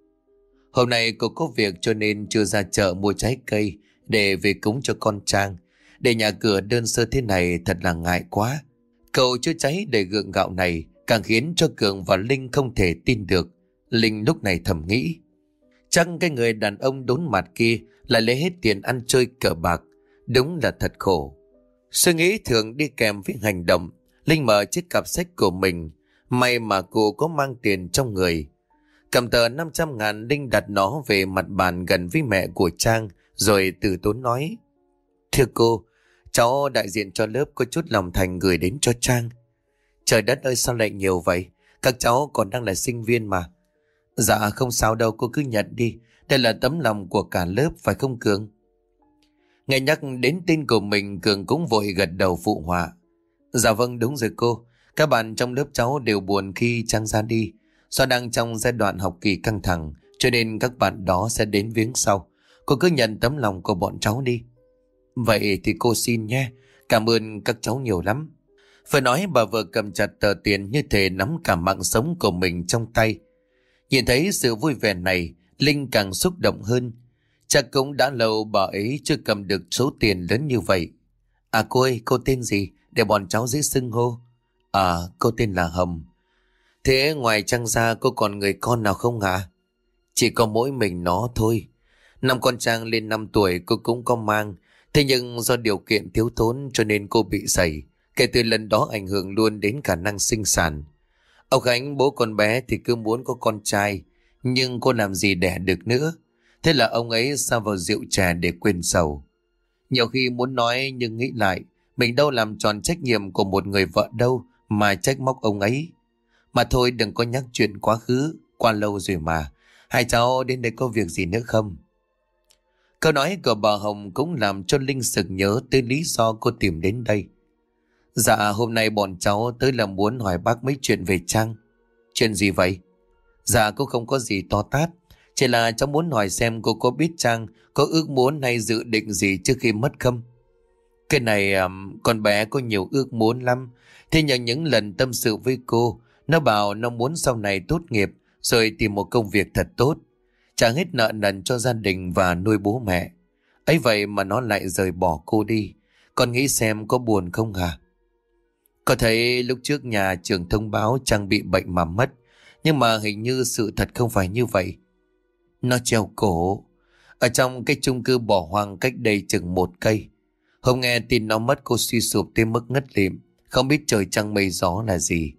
Hôm nay cô có việc cho nên chưa ra chợ mua trái cây để về cúng cho con Trang. Để nhà cửa đơn sơ thế này thật là ngại quá. Cậu chữa cháy để gượng gạo này càng khiến cho Cường và Linh không thể tin được. Linh lúc này thầm nghĩ, chắc cái người đàn ông đốn mặt kia lại lấy hết tiền ăn chơi cờ bạc. Đúng là thật khổ. Suy nghĩ thường đi kèm với hành động. Linh mở chiếc cặp sách của mình. May mà cô có mang tiền trong người. Cầm tờ năm trăm ngàn, Linh đặt nó về mặt bàn gần với mẹ của Trang, rồi từ tốn nói, thưa cô, cháu đại diện cho lớp có chút lòng thành gửi đến cho Trang. Trời đất ơi, sao lại nhiều vậy? Các cháu còn đang là sinh viên mà. Dạ không sao đâu, cô cứ nhận đi. Đây là tấm lòng của cả lớp, phải không Cường? Nghe nhắc đến tên của mình, Cường cũng vội gật đầu phụ họa. Dạ vâng, đúng rồi cô. Các bạn trong lớp cháu đều buồn khi Trang ra đi. Do đang trong giai đoạn học kỳ căng thẳng, cho nên các bạn đó sẽ đến viếng sau. Cô cứ nhận tấm lòng của bọn cháu đi. Vậy thì cô xin nhé. Cảm ơn các cháu nhiều lắm. Vừa nói bà vừa cầm chặt tờ tiền như thể nắm cả mạng sống của mình trong tay. Nhìn thấy sự vui vẻ này, Linh càng xúc động hơn. Chắc cũng đã lâu bà ấy chưa cầm được số tiền lớn như vậy. À cô ơi, cô tên gì? Để bọn cháu dễ xưng hô. À, cô tên là Hồng. Thế ngoài Trang ra cô còn người con nào không hả? Chỉ có mỗi mình nó thôi. Năm con Trang lên năm tuổi cô cũng có mang. Thế nhưng do điều kiện thiếu thốn cho nên cô bị sẩy. Kể từ lần đó ảnh hưởng luôn đến khả năng sinh sản. Ông Khánh bố con bé thì cứ muốn có con trai, nhưng cô làm gì đẻ được nữa. Thế là ông ấy sa vào rượu chè để quên sầu. Nhiều khi muốn nói nhưng nghĩ lại, mình đâu làm tròn trách nhiệm của một người vợ đâu mà trách móc ông ấy. Mà thôi đừng có nhắc chuyện quá khứ, qua lâu rồi mà. Hai cháu đến đây có việc gì nữa không? Câu nói của bà Hồng cũng làm cho Linh sực nhớ tới lý do cô tìm đến đây. Dạ hôm nay bọn cháu tới là muốn hỏi bác mấy chuyện về Trang. Chuyện gì vậy? Dạ cũng không có gì to tát. Chỉ là cháu muốn hỏi xem cô có biết Trang có ước muốn hay dự định gì trước khi mất không? Cái này um, con bé có nhiều ước muốn lắm. Thế nhưng những lần tâm sự với cô, nó bảo nó muốn sau này tốt nghiệp rồi tìm một công việc thật tốt, trả hết nợ nần cho gia đình và nuôi bố mẹ. Ấy vậy mà nó lại rời bỏ cô đi. Con nghĩ xem có buồn không hả? Có thấy lúc trước nhà trường thông báo Trang bị bệnh mà mất, nhưng mà hình như sự thật không phải như vậy. Nó treo cổ ở trong cái chung cư bỏ hoang cách đây chừng một cây. Hôm nghe tin nó mất cô suy sụp tới mức ngất lịm, không biết trời trăng mây gió là gì.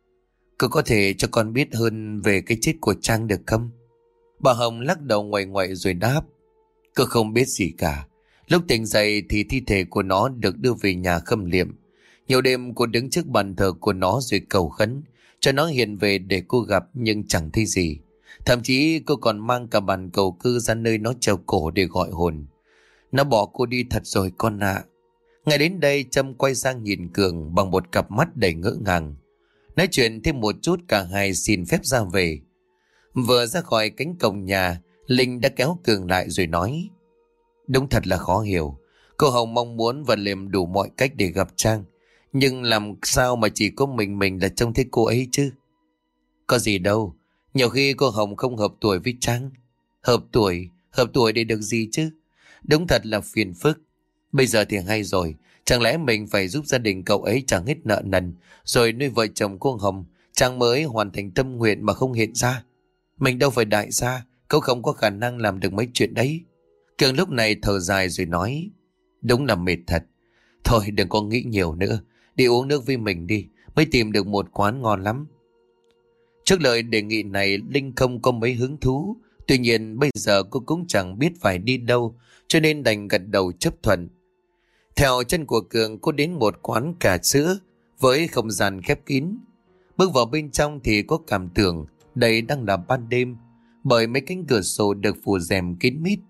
Cô có thể cho con biết hơn về cái chết của Trang được không? Bà Hồng lắc đầu ngoại ngoại rồi đáp. Cô không biết gì cả. Lúc tỉnh dậy thì thi thể của nó được đưa về nhà khâm liệm. Nhiều đêm cô đứng trước bàn thờ của nó rồi cầu khấn cho nó hiện về để cô gặp, nhưng chẳng thấy gì. Thậm chí cô còn mang cả bàn cầu cư ra nơi nó treo cổ để gọi hồn. Nó bỏ cô đi thật rồi con ạ. À. Ngay đến đây Trâm quay sang nhìn Cường bằng một cặp mắt đầy ngỡ ngàng. Nói chuyện thêm một chút cả hai xin phép ra về. Vừa ra khỏi cánh cổng nhà, Linh đã kéo Cường lại rồi nói. Đúng thật là khó hiểu. Cô Hồng mong muốn và làm đủ mọi cách để gặp Trang. Nhưng làm sao mà chỉ có mình mình là trông thấy cô ấy chứ? Có gì đâu. Nhiều khi cô Hồng không hợp tuổi với Trang. Hợp tuổi? Hợp tuổi để được gì chứ? Đúng thật là phiền phức. Bây giờ thì hay rồi. Chẳng lẽ mình phải giúp gia đình cậu ấy trả hết nợ nần, rồi nuôi vợ chồng cô Hồng, Trang mới hoàn thành tâm nguyện mà không hiện ra. Mình đâu phải đại gia, cậu không có khả năng làm được mấy chuyện đấy. Cường lúc này thở dài rồi nói. Đúng là mệt thật. Thôi đừng có nghĩ nhiều nữa. Đi uống nước với mình đi. Mới tìm được một quán ngon lắm. Trước lời đề nghị này, Linh không có mấy hứng thú. Tuy nhiên bây giờ cô cũng chẳng biết phải đi đâu, cho nên đành gật đầu chấp thuận. Theo chân của Cường, cô đến một quán trà sữa với không gian khép kín. Bước vào bên trong thì có cảm tưởng đây đang là ban đêm, bởi mấy cánh cửa sổ được phủ rèm kín mít.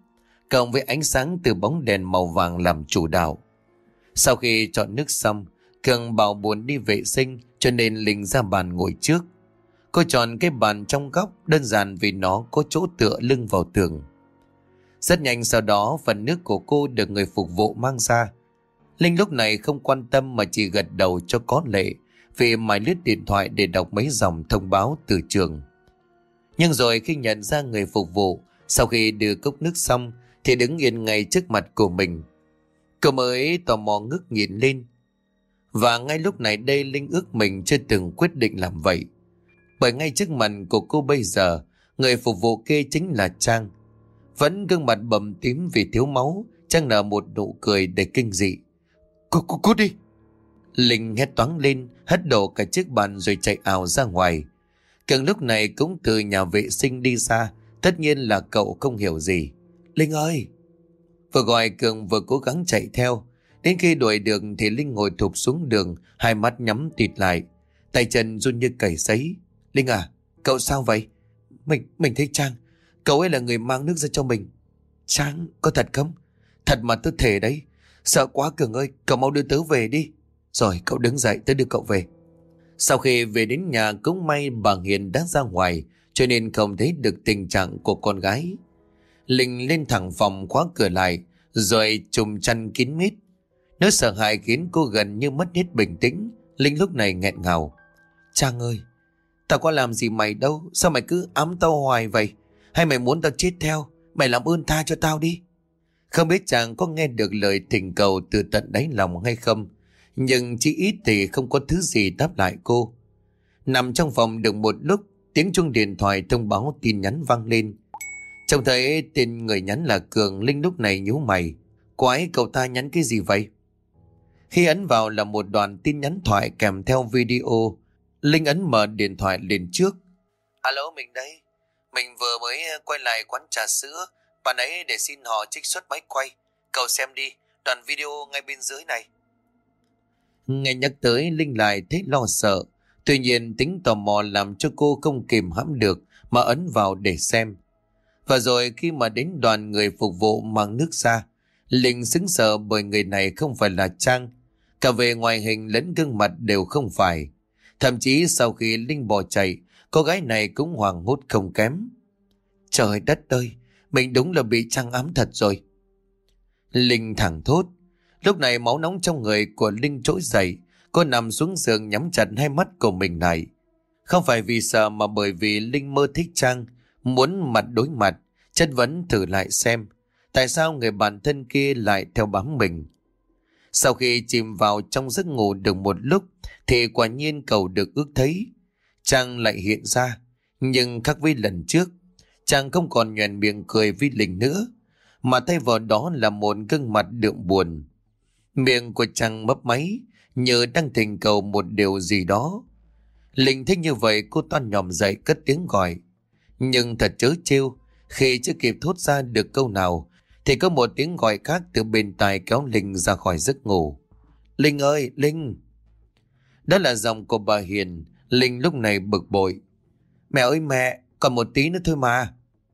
cộng với ánh sáng từ bóng đèn màu vàng làm chủ đạo. Sau khi chọn nước xong, Cường bảo buồn đi vệ sinh cho nên Linh ra bàn ngồi trước. Cô chọn cái bàn trong góc đơn giản vì nó có chỗ tựa lưng vào tường. Rất nhanh sau đó phần nước của cô được người phục vụ mang ra. Linh lúc này không quan tâm mà chỉ gật đầu cho có lệ vì mãi lướt điện thoại để đọc mấy dòng thông báo từ trường. Nhưng rồi khi nhận ra người phục vụ sau khi đưa cốc nước xong thì đứng yên ngay trước mặt của mình. Cô mới tò mò ngước nhìn lên. Và ngay lúc này đây Linh ước mình chưa từng quyết định làm vậy. Bởi ngay trước mặt của cô bây giờ, người phục vụ kia chính là Trang. Vẫn gương mặt bầm tím vì thiếu máu, Trang nở một nụ cười đầy kinh dị. Cô, cô, cô đi! Linh hét toáng lên, hất đổ cả chiếc bàn rồi chạy ào ra ngoài. Cường lúc này cũng từ nhà vệ sinh đi ra, tất nhiên là cậu không hiểu gì. Linh ơi! Vừa gọi Cường vừa cố gắng chạy theo. Đến khi đuổi được thì Linh ngồi thụp xuống đường, hai mắt nhắm tịt lại, tay chân run như cầy sấy. Linh à, cậu sao vậy? Mình, mình thấy Trang, cậu ấy là người mang nước ra cho mình. Trang, có thật không? Thật mà tôi thề đấy. Sợ quá Cường ơi, cậu mau đưa tớ về đi. Rồi cậu đứng dậy, tớ đưa cậu về. Sau khi về đến nhà cũng may bà Hiền đã ra ngoài, cho nên không thấy được tình trạng của con gái. Linh lên thẳng phòng khóa cửa lại, rồi trùm chăn kín mít. Nỗi sợ hãi khiến cô gần như mất hết bình tĩnh. Linh lúc này nghẹn ngào. Trang ơi, tao có làm gì mày đâu, sao mày cứ ám tao hoài vậy? Hay mày muốn tao chết theo? Mày làm ơn tha cho tao đi. Không biết chàng có nghe được lời thỉnh cầu từ tận đáy lòng hay không, nhưng chỉ ít thì không có thứ gì đáp lại cô. Nằm trong phòng được một lúc, tiếng chuông điện thoại thông báo tin nhắn vang lên. Trông thấy tên người nhắn là Cường, Linh lúc này nhíu mày. Quái, cậu ta nhắn cái gì vậy? Khi ấn vào là một đoạn tin nhắn thoại kèm theo video. Linh ấn mở điện thoại lên trước. Alo, mình đây. Mình vừa mới quay lại quán trà sữa, bạn ấy để xin họ trích xuất máy quay. Cậu xem đi, đoạn video ngay bên dưới này. Nghe nhắc tới Linh lại thấy lo sợ. Tuy nhiên tính tò mò làm cho cô không kìm hãm được mà ấn vào để xem. Và rồi khi mà đến đoàn người phục vụ mang nước ra, Linh sững sờ bởi người này không phải là Trang. Cả về ngoại hình lẫn gương mặt đều không phải. Thậm chí sau khi Linh bỏ chạy, cô gái này cũng hoảng hốt không kém. Trời đất ơi, mình đúng là bị Trang ám thật rồi. Linh thẳng thốt. Lúc này máu nóng trong người của Linh trỗi dậy. Cô nằm xuống giường nhắm chặt hai mắt của mình lại. Không phải vì sợ mà bởi vì Linh mơ thích Trang, muốn mặt đối mặt, chất vấn thử lại xem tại sao người bạn thân kia lại theo bám mình. Sau khi chìm vào trong giấc ngủ được một lúc thì quả nhiên cậu được ước thấy. Trang lại hiện ra, nhưng khác với lần trước, Trang không còn nhoẻn miệng cười với Linh nữa, mà thay vào đó là một gương mặt đượm buồn. Miệng của Trang mấp máy, như đang thỉnh cầu một điều gì đó. Linh thích như vậy, cô toan nhòm dậy cất tiếng gọi. Nhưng thật trớ trêu, khi chưa kịp thốt ra được câu nào thì có một tiếng gọi khác từ bên tai kéo Linh ra khỏi giấc ngủ. Linh ơi, Linh! Đó là giọng của bà Hiền. Linh lúc này bực bội. Mẹ ơi mẹ, còn một tí nữa thôi mà.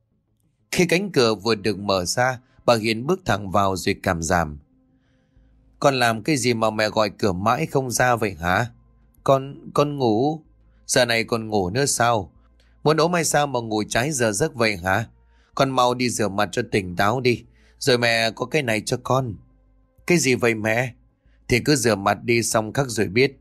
Khi cánh cửa vừa được mở ra, bà Hiền bước thẳng vào rồi cảm giảm. Con làm cái gì mà mẹ gọi cửa mãi không ra vậy hả? Con, con ngủ. Giờ này còn ngủ nữa sao? Muốn ốm hay sao mà ngủ trái giờ giấc vậy hả? Con mau đi rửa mặt cho tỉnh táo đi. Rồi mẹ có cái này cho con. Cái gì vậy mẹ? Thì cứ rửa mặt đi xong khắc rồi biết.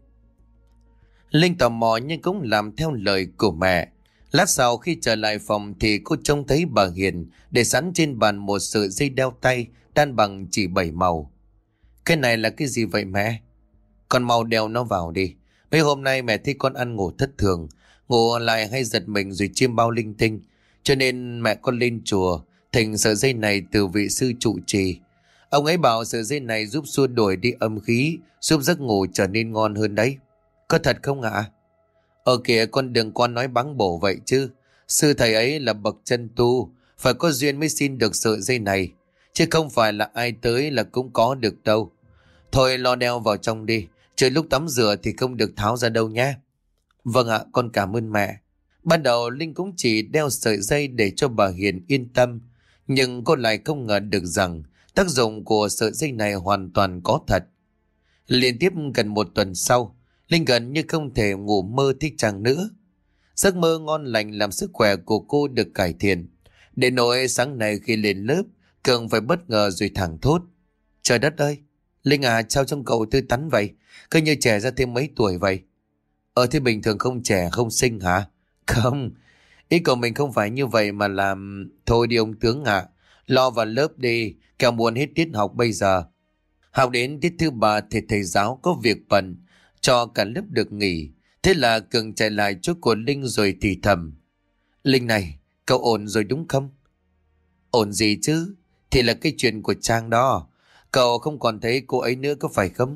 Linh tò mò nhưng cũng làm theo lời của mẹ. Lát sau khi trở lại phòng thì cô trông thấy bà Hiền để sẵn trên bàn một sợi dây đeo tay đan bằng chỉ bảy màu. Cái này là cái gì vậy mẹ? Con mau đeo nó vào đi. Mấy hôm nay mẹ thấy con ăn ngủ thất thường, ngủ lại hay giật mình rồi chiêm bao linh tinh, cho nên mẹ con lên chùa thỉnh sợi dây này từ vị sư trụ trì. Ông ấy bảo sợi dây này giúp xua đuổi đi âm khí, giúp giấc ngủ trở nên ngon hơn đấy. Có thật không ạ? À? Ờ kìa, con đừng con nói báng bổ vậy chứ. Sư thầy ấy là bậc chân tu, phải có duyên mới xin được sợi dây này, chứ không phải là ai tới là cũng có được đâu. Thôi lo đeo vào trong đi, chờ lúc tắm rửa thì không được tháo ra đâu nhé. Vâng ạ, con cảm ơn mẹ. Ban đầu Linh cũng chỉ đeo sợi dây để cho bà Hiền yên tâm, Nhưng cô lại không ngờ được rằng tác dụng của sợi dây này hoàn toàn có thật. Liên tiếp gần một tuần sau, Linh gần như không thể ngủ mơ thích Trang nữa. Giấc mơ ngon lành làm sức khỏe của cô được cải thiện. Để nỗi sáng nay khi lên lớp, Cường phải bất ngờ rồi thẳng thốt: "Trời đất ơi, Linh à, sao trông cậu tươi tắn vậy? Cứ như trẻ ra thêm mấy tuổi vậy." "Ờ thế bình thường không trẻ không xinh hả?" "Không, ý của mình không phải như vậy mà làm..." "Thôi đi ông tướng ạ, lo vào lớp đi, kẻo muộn hết tiết học bây giờ." Học đến tiết thứ ba thì thầy giáo có việc bận, cho cả lớp được nghỉ. Thế là Cường chạy lại chỗ của Linh rồi thì thầm: "Linh này, cậu ổn rồi đúng không?" "Ổn gì chứ, thì là cái chuyện của Trang đó. Cậu không còn thấy cô ấy nữa có phải không?"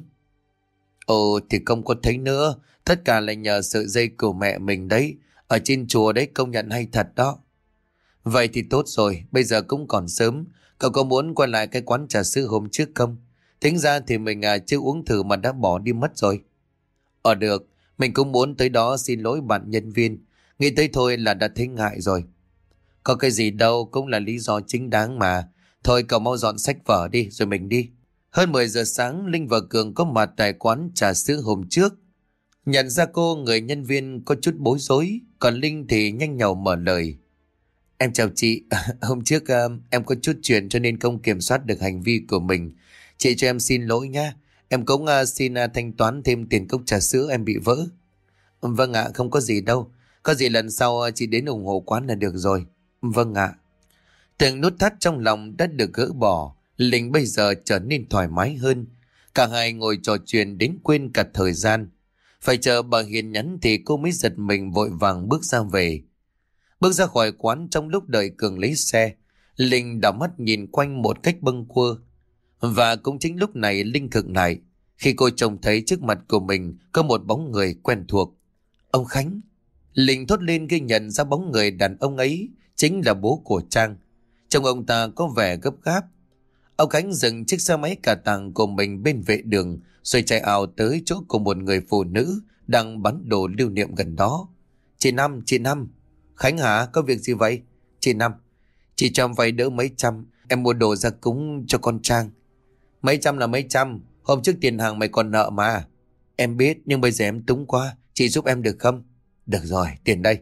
"Ồ thì không có thấy nữa, tất cả là nhờ sợi dây của mẹ mình đấy. Ở trên chùa đấy, công nhận hay thật đó." "Vậy thì tốt rồi, bây giờ cũng còn sớm. Cậu có muốn quay lại cái quán trà sữa hôm trước không? Tính ra thì mình à, chưa uống thử mà đã bỏ đi mất rồi." "Ờ được, mình cũng muốn tới đó xin lỗi bạn nhân viên. Nghĩ tới thôi là đã thấy ngại rồi." "Có cái gì đâu, cũng là lý do chính đáng mà. Thôi cậu mau dọn sách vở đi rồi mình đi." Hơn mười giờ sáng, Linh và Cường có mặt tại quán trà sữa hôm trước. Nhận ra cô, người nhân viên có chút bối rối, còn Linh thì nhanh nhảu mở lời: "Em chào chị, hôm trước uh, em có chút chuyện cho nên không kiểm soát được hành vi của mình. Chị cho em xin lỗi nhá. Em cũng uh, xin uh, thanh toán thêm tiền cốc trà sữa em bị vỡ." "Vâng ạ, không có gì đâu. Có gì lần sau uh, chị đến ủng hộ quán là được rồi." "Vâng ạ." Từng nút thắt trong lòng đã được gỡ bỏ, Linh bây giờ trở nên thoải mái hơn. Cả hai ngồi trò chuyện đến quên cả thời gian. Phải chờ bà Hiền nhắn thì cô mới giật mình vội vàng bước ra về. Bước ra khỏi quán trong lúc đợi Cường lấy xe, Linh đảo mắt nhìn quanh một cách bâng quơ. Và cũng chính lúc này Linh khựng lại khi cô trông thấy trước mặt của mình có một bóng người quen thuộc. "Ông Khánh!" Linh thốt lên khi nhận ra bóng người đàn ông ấy chính là bố của Trang. Trông ông ta có vẻ gấp gáp. Ông Khánh dừng chiếc xe máy cà tàng của mình bên vệ đường rồi chạy ào tới chỗ của một người phụ nữ đang bán đồ lưu niệm gần đó. "Chị Năm, chị Năm." "Khánh hả, có việc gì vậy?" "Chị Năm, chị cho em vay đỡ mấy trăm, em mua đồ ra cúng cho con Trang." "Mấy trăm là mấy trăm, hôm trước tiền hàng mày còn nợ mà." "Em biết, nhưng bây giờ em túng quá, chị giúp em được không?" "Được rồi, tiền đây."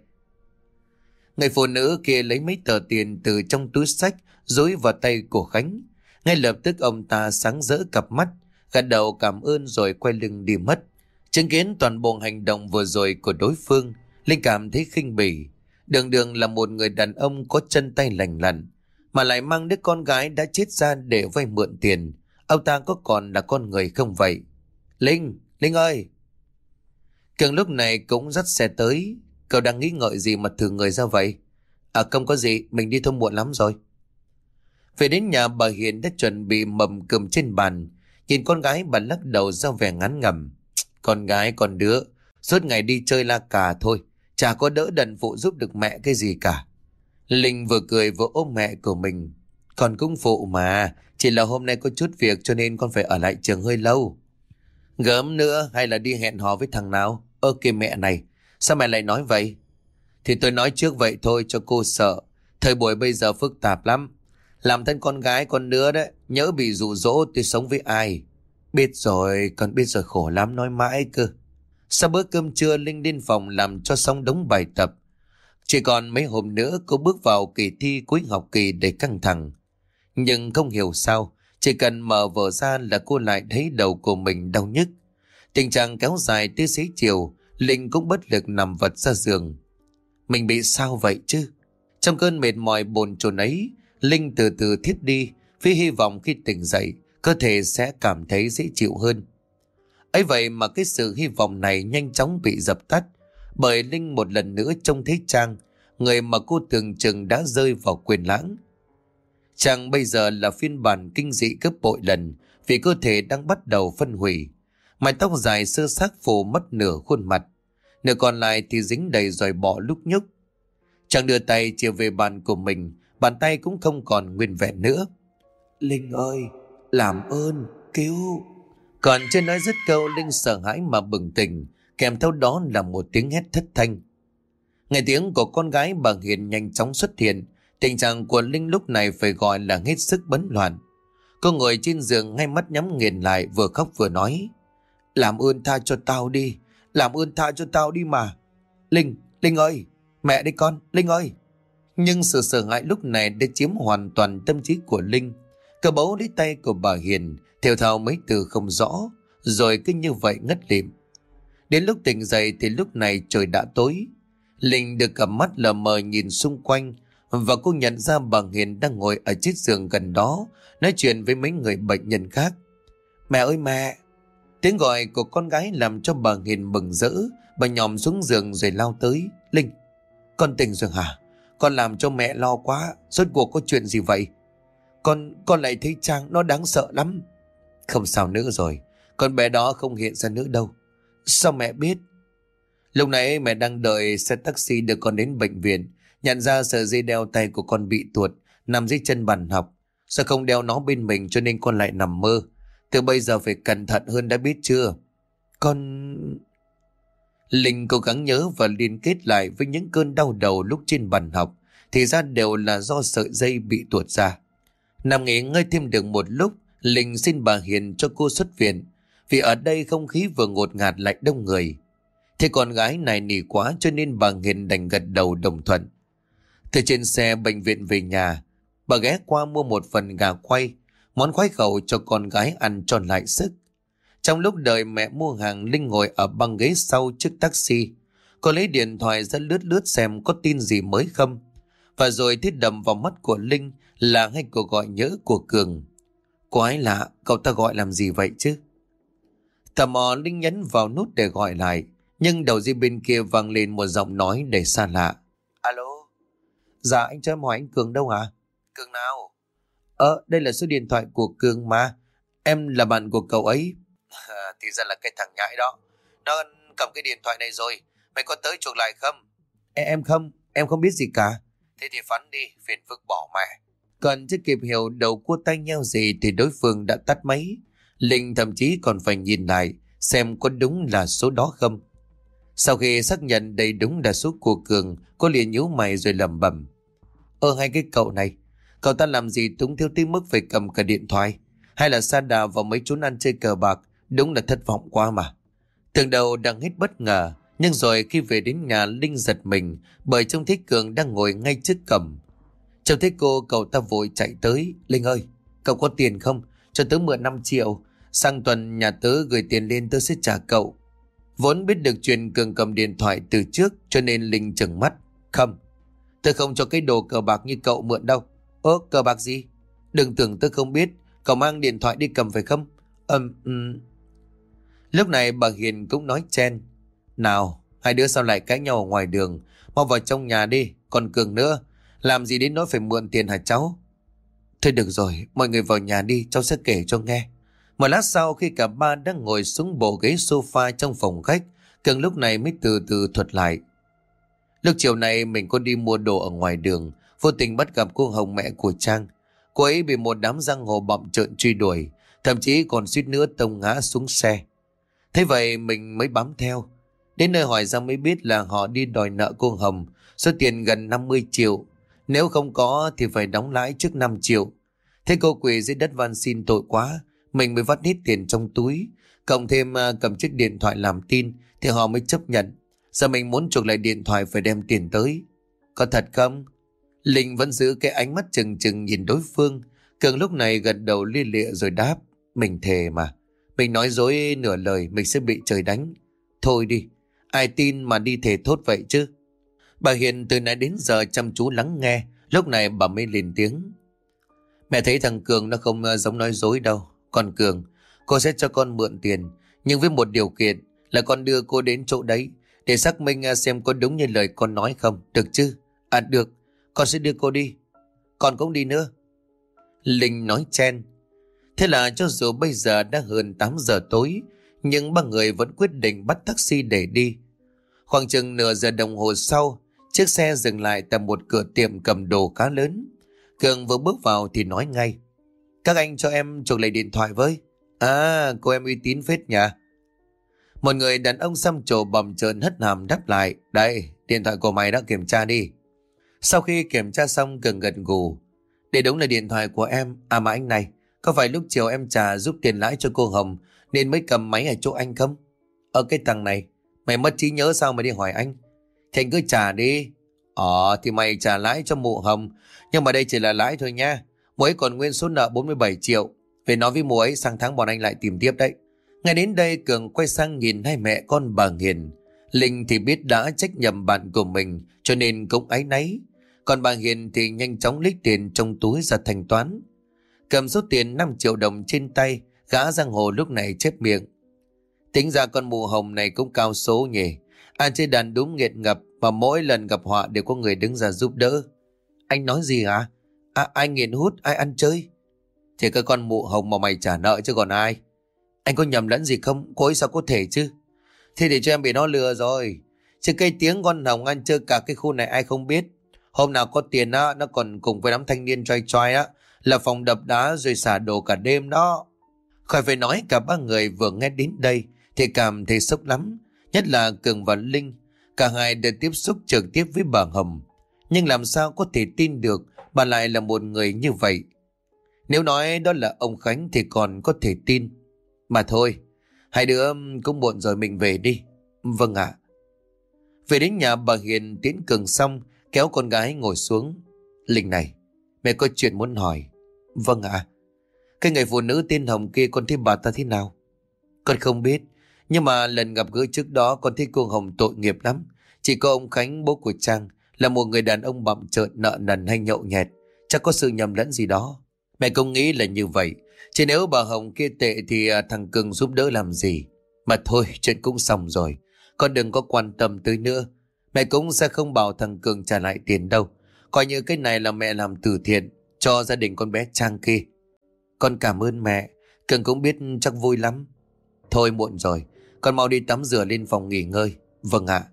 Người phụ nữ kia lấy mấy tờ tiền từ trong túi xách dối vào tay của Khánh. Ngay lập tức ông ta sáng rỡ cặp mắt, gật đầu cảm ơn rồi quay lưng đi mất. Chứng kiến toàn bộ hành động vừa rồi của đối phương, Linh cảm thấy khinh bỉ. Đường đường là một người đàn ông có chân tay lành lặn, mà lại mang đứa con gái đã chết ra để vay mượn tiền. Ông ta có còn là con người không vậy? "Linh, Linh ơi!" Cường lúc này cũng dắt xe tới. "Cậu đang nghĩ ngợi gì mà thử người ra vậy?" "À không có gì, mình đi thôi muộn lắm rồi." Về đến nhà, bà Hiền đã chuẩn bị mầm cơm trên bàn. Nhìn con gái, bà lắc đầu ra vẻ ngán ngẩm. "Con gái con đứa suốt ngày đi chơi la cà thôi, chả có đỡ đần phụ giúp được mẹ cái gì cả." Linh vừa cười vừa ôm mẹ của mình. "Con cũng phụ mà, chỉ là hôm nay có chút việc cho nên con phải ở lại trường hơi lâu." "Gớm nữa, hay là đi hẹn hò với thằng nào?" "Ơ kìa mẹ này, sao mẹ lại nói vậy?" "Thì tôi nói trước vậy thôi cho cô sợ. Thời buổi bây giờ phức tạp lắm. Làm thân con gái con đứa đấy, nhỡ bị dụ dỗ tôi sống với ai?" "Biết rồi, con biết rồi, khổ lắm nói mãi cơ." Sau bữa cơm trưa, Linh lên phòng làm cho xong đống bài tập. Chỉ còn mấy hôm nữa cô bước vào kỳ thi cuối học kỳ đầy căng thẳng. Nhưng không hiểu sao, chỉ cần mở vở ra là cô lại thấy đầu của mình đau nhức. Tình trạng kéo dài tới xế chiều, Linh cũng bất lực nằm vật ra giường. Mình bị sao vậy chứ? Trong cơn mệt mỏi bồn chồn ấy, Linh từ từ thiếp đi, với hy vọng khi tỉnh dậy, cơ thể sẽ cảm thấy dễ chịu hơn. Ấy vậy mà cái sự hy vọng này nhanh chóng bị dập tắt, bởi Linh một lần nữa trông thấy Trang, người mà cô tưởng chừng đã rơi vào quên lãng. Trang bây giờ là phiên bản kinh dị gấp bội lần, vì cơ thể đang bắt đầu phân hủy. Mái tóc dài sơ xác phủ mất nửa khuôn mặt, nửa còn lại thì dính đầy rồi bỏ lúc nhúc. Trang đưa tay chiều về bàn của mình, bàn tay cũng không còn nguyên vẹn nữa. "Linh ơi, làm ơn, cứu..." Còn chưa nói dứt câu, Linh sợ hãi mà bừng tỉnh, kèm theo đó là một tiếng hét thất thanh. Nghe tiếng của con gái, bà Hiền nhanh chóng xuất hiện, Tình trạng của Linh lúc này phải gọi là hết sức bấn loạn. Cô ngồi trên giường ngay mắt nhắm nghiền lại, vừa khóc vừa nói: làm ơn tha cho tao đi, làm ơn tha cho tao đi mà. Linh, Linh ơi, mẹ đây con, Linh ơi. Nhưng sự sợ hãi lúc này đã chiếm hoàn toàn tâm trí của Linh. Cậu bấu lấy tay của bà Hiền, thều thào mấy từ không rõ, rồi cứ như vậy ngất lịm. Đến lúc tỉnh dậy thì lúc này trời đã tối. Linh được cặp mắt lờ mờ nhìn xung quanh, và cô nhận ra bà Hiền đang ngồi ở chiếc giường gần đó, nói chuyện với mấy người bệnh nhân khác. Mẹ ơi mẹ! Tiếng gọi của con gái làm cho bà Hiền mừng rỡ. Bà nhòm xuống giường rồi lao tới. Linh, con tỉnh rồi hả? Con làm cho mẹ lo quá. Rốt cuộc có chuyện gì vậy? Con con lại thấy Trang nó đáng sợ lắm. Không sao nữa rồi, con bé đó không hiện ra nữa đâu. Sao mẹ biết? Lúc nãy mẹ đang đợi xe taxi đưa con đến bệnh viện, nhận ra sợi dây đeo tay của con bị tuột, nằm dưới chân bàn học. Sao không đeo nó bên mình, cho nên con lại nằm mơ. Từ bây giờ phải cẩn thận hơn, đã biết chưa? Con... Linh cố gắng nhớ và liên kết lại với những cơn đau đầu lúc trên bàn học, thì ra đều là do sợi dây bị tuột ra. Nằm nghỉ ngơi thêm được một lúc, Linh xin bà Hiền cho cô xuất viện, vì ở đây không khí vừa ngột ngạt lại đông người. Thế con gái này nỉ quá, cho nên bà Hiền đành gật đầu đồng thuận. Từ trên xe bệnh viện về nhà, bà ghé qua mua một phần gà quay, món khoái khẩu cho con gái ăn cho lại sức. Trong lúc đợi mẹ mua hàng, Linh ngồi ở băng ghế sau chiếc taxi. Cô lấy điện thoại ra lướt lướt xem có tin gì mới không. Và rồi thiết đầm vào mắt của Linh là hai cuộc gọi nhớ của Cường. Quái lạ, cậu ta gọi làm gì vậy chứ? Tò mò, Linh nhấn vào nút để gọi lại, nhưng đầu dây bên kia vang lên một giọng nói đầy xa lạ. Alo? Dạ, anh cho em hỏi anh Cường đâu hả? Cường nào? Ờ, đây là số điện thoại của Cường mà. Em là bạn của cậu ấy. À, thì ra là cái thằng nhãi đó. Nó cầm cái điện thoại này rồi. Mày có tới chuộc lại không? Em, em không, em không biết gì cả. Thế thì phắn đi, phiền phức bỏ mẹ. Còn chưa kịp hiểu đầu cua tay nhau gì thì đối phương đã tắt máy. Linh thậm chí còn phải nhìn lại xem có đúng là số đó không. Sau khi xác nhận đây đúng là số của Cường, cô liền nhíu mày rồi lẩm bẩm. Ơ hai cái cậu này, cậu ta làm gì túng thiếu tới mức phải cầm cả điện thoại? Hay là sa đà vào mấy chốn ăn chơi cờ bạc? Đúng là thất vọng quá mà. Tưởng đầu đang hết bất ngờ, nhưng rồi khi về đến nhà, Linh giật mình bởi trông thấy Cường đang ngồi ngay trước cổng. Trông thấy cô, cậu ta vội chạy tới. Linh ơi, cậu có tiền không? Cho tớ mượn năm triệu. Sang tuần nhà tớ gửi tiền lên, tớ sẽ trả cậu. Vốn biết được chuyện Cường cầm điện thoại từ trước, cho nên Linh trừng mắt. Không, tớ không cho cái đồ cờ bạc như cậu mượn đâu. Ơ, cờ bạc gì? Đừng tưởng tớ không biết. Cậu mang điện thoại đi cầm phải không? Ừm, um, Lúc này bà Hiền cũng nói chen. Nào, hai đứa sao lại cãi nhau ở ngoài đường? Mau vào trong nhà đi. Còn Cường nữa, làm gì đến nỗi phải mượn tiền hả cháu? Thôi được rồi, mọi người vào nhà đi, cháu sẽ kể cho nghe. Một lát sau, khi cả ba đang ngồi xuống bộ ghế sofa trong phòng khách, Cường lúc này mới từ từ thuật lại. Lúc chiều nay mình có đi mua đồ ở ngoài đường, vô tình bắt gặp cô Hồng, mẹ của Trang. Cô ấy bị một đám giang hồ bậm trợn truy đuổi, thậm chí còn suýt nữa tông ngã xuống xe. Thế vậy mình mới bám theo. Đến nơi hỏi ra mới biết là họ đi đòi nợ cô Hồng số tiền gần năm mươi triệu. Nếu không có thì phải đóng lãi trước năm triệu. Thế cô quỳ dưới đất van xin tội quá, mình mới vắt hết tiền trong túi, cộng thêm cầm chiếc điện thoại làm tin thì họ mới chấp nhận. Giờ mình muốn chuộc lại điện thoại phải đem tiền tới. Có thật không? Linh vẫn giữ cái ánh mắt chừng chừng nhìn đối phương. Cường lúc này gật đầu lia lịa rồi đáp. Mình thề mà. Mình nói dối nửa lời mình sẽ bị trời đánh. Thôi đi, ai tin mà đi thề thốt vậy chứ? Bà Hiền từ nãy đến giờ chăm chú lắng nghe. Lúc này bà mới lên tiếng. Mẹ thấy thằng Cường nó không giống nói dối đâu. Còn Cường, cô sẽ cho con mượn tiền, nhưng với một điều kiện là con đưa cô đến chỗ đấy để xác minh xem có đúng như lời con nói không. Được chứ? À được, con sẽ đưa cô đi. Con cũng đi nữa. Linh nói chen. Thế là cho dù bây giờ đã hơn tám giờ tối, nhưng ba người vẫn quyết định bắt taxi để đi. Khoảng chừng nửa giờ đồng hồ sau, chiếc xe dừng lại tại một cửa tiệm cầm đồ khá lớn. Cường vừa bước vào thì nói ngay. Các anh cho em chuộc lại điện thoại với. À, cô em uy tín phết nhỉ? Một người đàn ông xăm trổ bầm trợn hất hàm đáp lại. Đây, điện thoại của mày đã kiểm tra đi. Sau khi kiểm tra xong Cường gật gù. Để đúng là điện thoại của em. À mà anh này, có phải lúc chiều em trả giúp tiền lãi cho cô Hồng nên mới cầm máy ở chỗ anh không? Ở cái thằng này, mày mất trí nhớ sao mà đi hỏi anh? Thì anh cứ trả đi. Ờ thì mày trả lãi cho mụ Hồng, nhưng mà đây chỉ là lãi thôi nha. Mụ ấy còn nguyên số nợ bốn mươi bảy triệu. Về nói với mụ ấy sang tháng bọn anh lại tìm tiếp đấy. Ngay đến đây Cường quay sang nhìn hai mẹ con bà Hiền. Linh thì biết đã trách nhầm bạn của mình cho nên cũng áy náy. Còn bà Hiền thì nhanh chóng lấy tiền trong túi ra thanh toán. Cầm số tiền năm triệu đồng trên tay, gã giang hồ lúc này chép miệng. Tính ra con mụ Hồng này cũng cao số nhỉ. Ăn chơi đàn đúng nghiện ngập, mà mỗi lần gặp họa đều có người đứng ra giúp đỡ. Anh nói gì hả? À, ai nghiện hút, ai ăn chơi? Thì cái con mụ Hồng mà mày trả nợ chứ còn ai. Anh có nhầm lẫn gì không? Cô ấy sao có thể chứ? Thế thì cho em bị nó lừa rồi. Chứ cái tiếng con Hồng ăn chơi cả cái khu này ai không biết. Hôm nào có tiền á, nó còn cùng với đám thanh niên trai trai á, là phòng đập đá rồi xả đồ cả đêm đó. Khỏi phải nói, cả ba người vừa nghe đến đây thì cảm thấy sốc lắm. Nhất là Cường và Linh. Cả hai đã tiếp xúc trực tiếp với bà Hồng. Nhưng làm sao có thể tin được bà lại là một người như vậy? Nếu nói đó là ông Khánh thì còn có thể tin. Mà thôi, hai đứa cũng muộn rồi, mình về đi. Vâng ạ. Về đến nhà bà Hiền tiễn Cường xong, kéo con gái ngồi xuống. Linh này, mẹ có chuyện muốn hỏi. Vâng ạ. Cái người phụ nữ tên Hồng kia con thấy bà ta thế nào? Con không biết, nhưng mà lần gặp gỡ trước đó con thấy cô Hồng tội nghiệp lắm. Chỉ có ông Khánh, bố của Trang, là một người đàn ông bặm trợn, nợ nần hay nhậu nhẹt. Chắc có sự nhầm lẫn gì đó. Mẹ cũng nghĩ là như vậy. Chứ nếu bà Hồng kia tệ thì thằng Cường giúp đỡ làm gì. Mà thôi, chuyện cũng xong rồi. Con đừng có quan tâm tới nữa. Mẹ cũng sẽ không bảo thằng Cường trả lại tiền đâu. Coi như cái này là mẹ làm từ thiện cho gia đình con bé Trang kia. Con cảm ơn mẹ. Cường cũng biết chắc vui lắm. Thôi muộn rồi, con mau đi tắm rửa lên phòng nghỉ ngơi. Vâng ạ.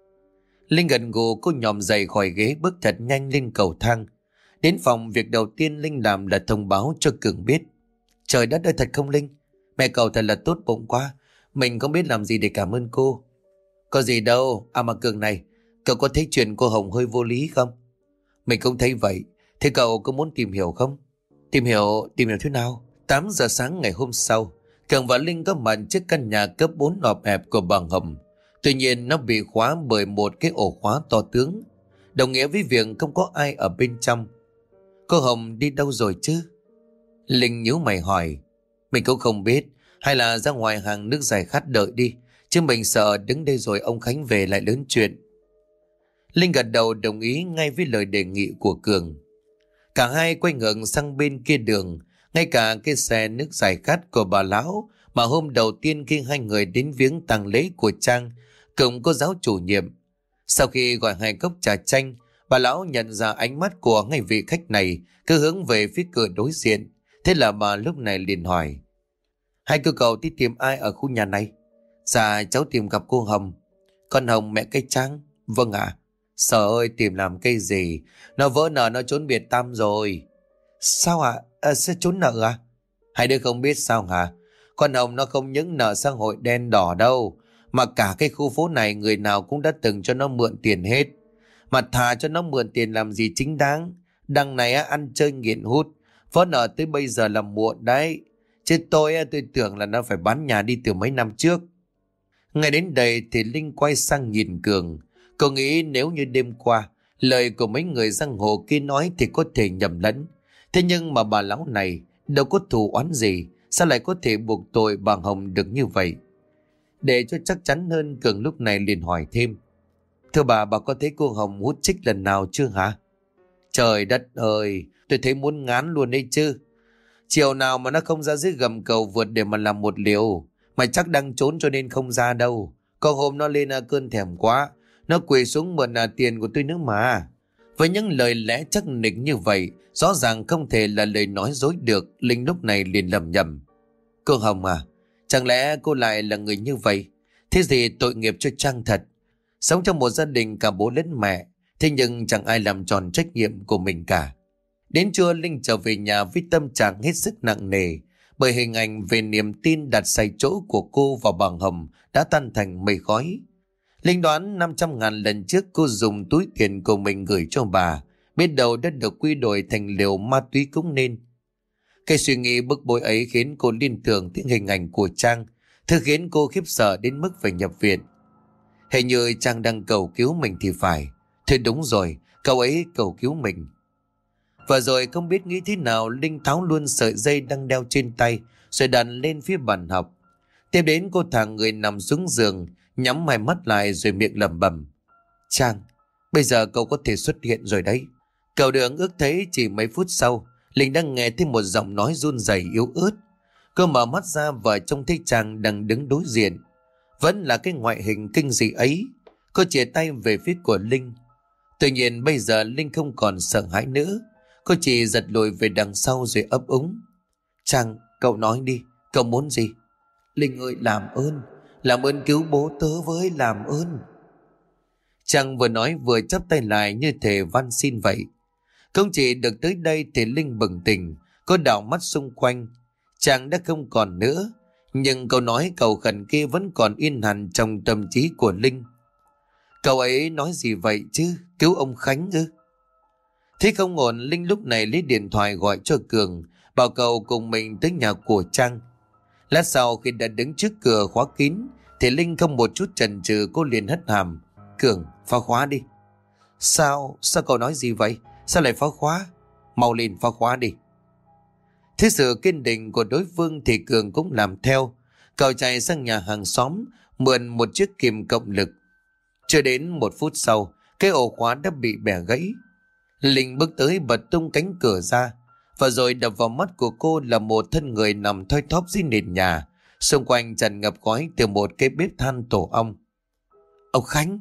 Linh gần gù, cô nhòm dậy khỏi ghế bước thật nhanh lên cầu thang. Đến phòng, việc đầu tiên Linh làm là thông báo cho Cường biết. Trời đất ơi, thật không Linh? Mẹ cậu thật là tốt bụng quá. Mình không biết làm gì để cảm ơn cô. Có gì đâu. À mà Cường này, cậu có thấy chuyện cô Hồng hơi vô lý không? Mình cũng thấy vậy. Thế cậu có muốn tìm hiểu không? Tìm hiểu, tìm hiểu thế nào? tám giờ sáng ngày hôm sau, Cường và Linh có mặt trước căn nhà cấp bốn ọp ẹp của bà Hồng. Tuy nhiên nó bị khóa bởi một cái ổ khóa to tướng, đồng nghĩa với việc không có ai ở bên trong. Cô Hồng đi đâu rồi chứ? Linh nhíu mày hỏi. Mình cũng không biết. Hay là ra ngoài hàng nước giải khát đợi đi, chứ mình sợ đứng đây rồi ông Khánh về lại lớn chuyện. Linh gật đầu đồng ý ngay với lời đề nghị của Cường. Cả hai quay ngược sang bên kia đường. Ngay cả cái xe nước giải khát của bà lão mà hôm đầu tiên khi hai người đến viếng tang lễ của Trang cùng cô giáo chủ nhiệm. Sau khi gọi hai cốc trà chanh, bà lão nhận ra ánh mắt của ngay vị khách này cứ hướng về phía cửa đối diện. Thế là bà lúc này liền hỏi. Hai cô cậu đi tìm ai ở khu nhà này? Dạ cháu tìm gặp cô Hồng. Con Hồng mẹ cái Trang? Vâng ạ. À. Sợ ơi, tìm làm cái gì? Nó vỡ nợ, nó trốn biệt tăm rồi. Sao ạ? À? À, sẽ trốn nợ à? Hai đứa không biết sao hả? Con Hồng nó không những nợ xã hội đen đỏ đâu, mà cả cái khu phố này người nào cũng đã từng cho nó mượn tiền hết. Mà thà cho nó mượn tiền làm gì chính đáng. Đằng này á, ăn chơi nghiện hút, vỡ nợ tới bây giờ là muộn đấy. Chứ tôi tôi tưởng là nó phải bán nhà đi từ mấy năm trước. Ngay đến đây thì Linh quay sang nhìn Cường. Cô nghĩ nếu như đêm qua lời của mấy người giang hồ kia nói thì có thể nhầm lẫn. Thế nhưng mà bà lão này đâu có thù oán gì, sao lại có thể buộc tội bà Hồng được như vậy? Để cho chắc chắn hơn, Cường lúc này liền hỏi thêm. Thưa bà, bà có thấy cô Hồng hút chích lần nào chưa hả? Trời đất ơi, tôi thấy muốn ngán luôn đấy chứ. Chiều nào mà nó không ra dưới gầm cầu vượt để mà làm một liều. Mày chắc đang trốn cho nên không ra đâu. Có hôm nó lên cơn thèm quá, nó quỳ xuống mượn tiền của tôi nữa mà. Với những lời lẽ chắc nịch như vậy, rõ ràng không thể là lời nói dối được. Linh lúc này liền lầm nhầm. Cô Hồng à, chẳng lẽ cô lại là người như vậy? Thế gì tội nghiệp cho Trang thật. Sống trong một gia đình cả bố lẫn mẹ, thế nhưng chẳng ai làm tròn trách nhiệm của mình cả. Đến trưa Linh trở về nhà với tâm trạng hết sức nặng nề, bởi hình ảnh về niềm tin đặt sai chỗ của cô và bà Hồng đã tan thành mây khói. Linh đoán năm trăm ngàn lần trước cô dùng túi tiền của mình gửi cho bà, biết đâu đã được quy đổi thành liều ma túy cũng nên. Cái suy nghĩ bức bối ấy khiến cô liên tưởng đến hình ảnh của Trang, thứ khiến cô khiếp sợ đến mức phải nhập viện. Hình như Trang đang cầu cứu mình thì phải. Thế đúng rồi, cậu ấy cầu cứu mình. Và rồi không biết nghĩ thế nào, Linh tháo luôn sợi dây đang đeo trên tay rồi đặt lên phía bàn học. Tiếp đến cô thả người nằm xuống giường, nhắm hai mắt lại rồi miệng lẩm bẩm: Trang, bây giờ cậu có thể xuất hiện rồi đấy. Cậu được ước thấy chỉ mấy phút sau, Linh đang nghe thấy một giọng nói run rẩy yếu ớt. Cô mở mắt ra và trông thấy Trang đang đứng đối diện. Vẫn là cái ngoại hình kinh dị ấy. Cô chìa tay về phía của Linh. Tuy nhiên bây giờ Linh không còn sợ hãi nữa. Cô chỉ giật lùi về đằng sau rồi ấp úng: Trang, cậu nói đi, cậu muốn gì? Linh ơi, làm ơn, làm ơn cứu bố tớ với, làm ơn. Trang vừa nói vừa chắp tay lại như thể van xin vậy. Không chỉ được tới đây thì Linh bừng tỉnh. Cô đảo mắt xung quanh. Trang đã không còn nữa, nhưng câu nói cầu khẩn kia vẫn còn yên hẳn trong tâm trí của Linh. Cậu ấy nói gì vậy chứ? Cứu ông Khánh ư? Thế không ổn, Linh lúc này lấy điện thoại gọi cho Cường, bảo cậu cùng mình tới nhà của Trang. Lát sau khi đã đứng trước cửa khóa kín thì Linh không một chút chần chừ, cô liền hất hàm: Cường, phá khóa đi. Sao? Sao cậu nói gì vậy? Sao lại phá khóa? Mau lên phá khóa đi. Thế sự kiên định của đối phương thì Cường cũng làm theo. Cậu chạy sang nhà hàng xóm mượn một chiếc kìm cộng lực. Chưa đến một phút sau, cái ổ khóa đã bị bẻ gãy. Linh bước tới bật tung cánh cửa ra, và rồi đập vào mắt của cô là một thân người nằm thoi thóp dưới nền nhà, xung quanh tràn ngập khói từ một cái bếp than tổ ong. Ông Khánh!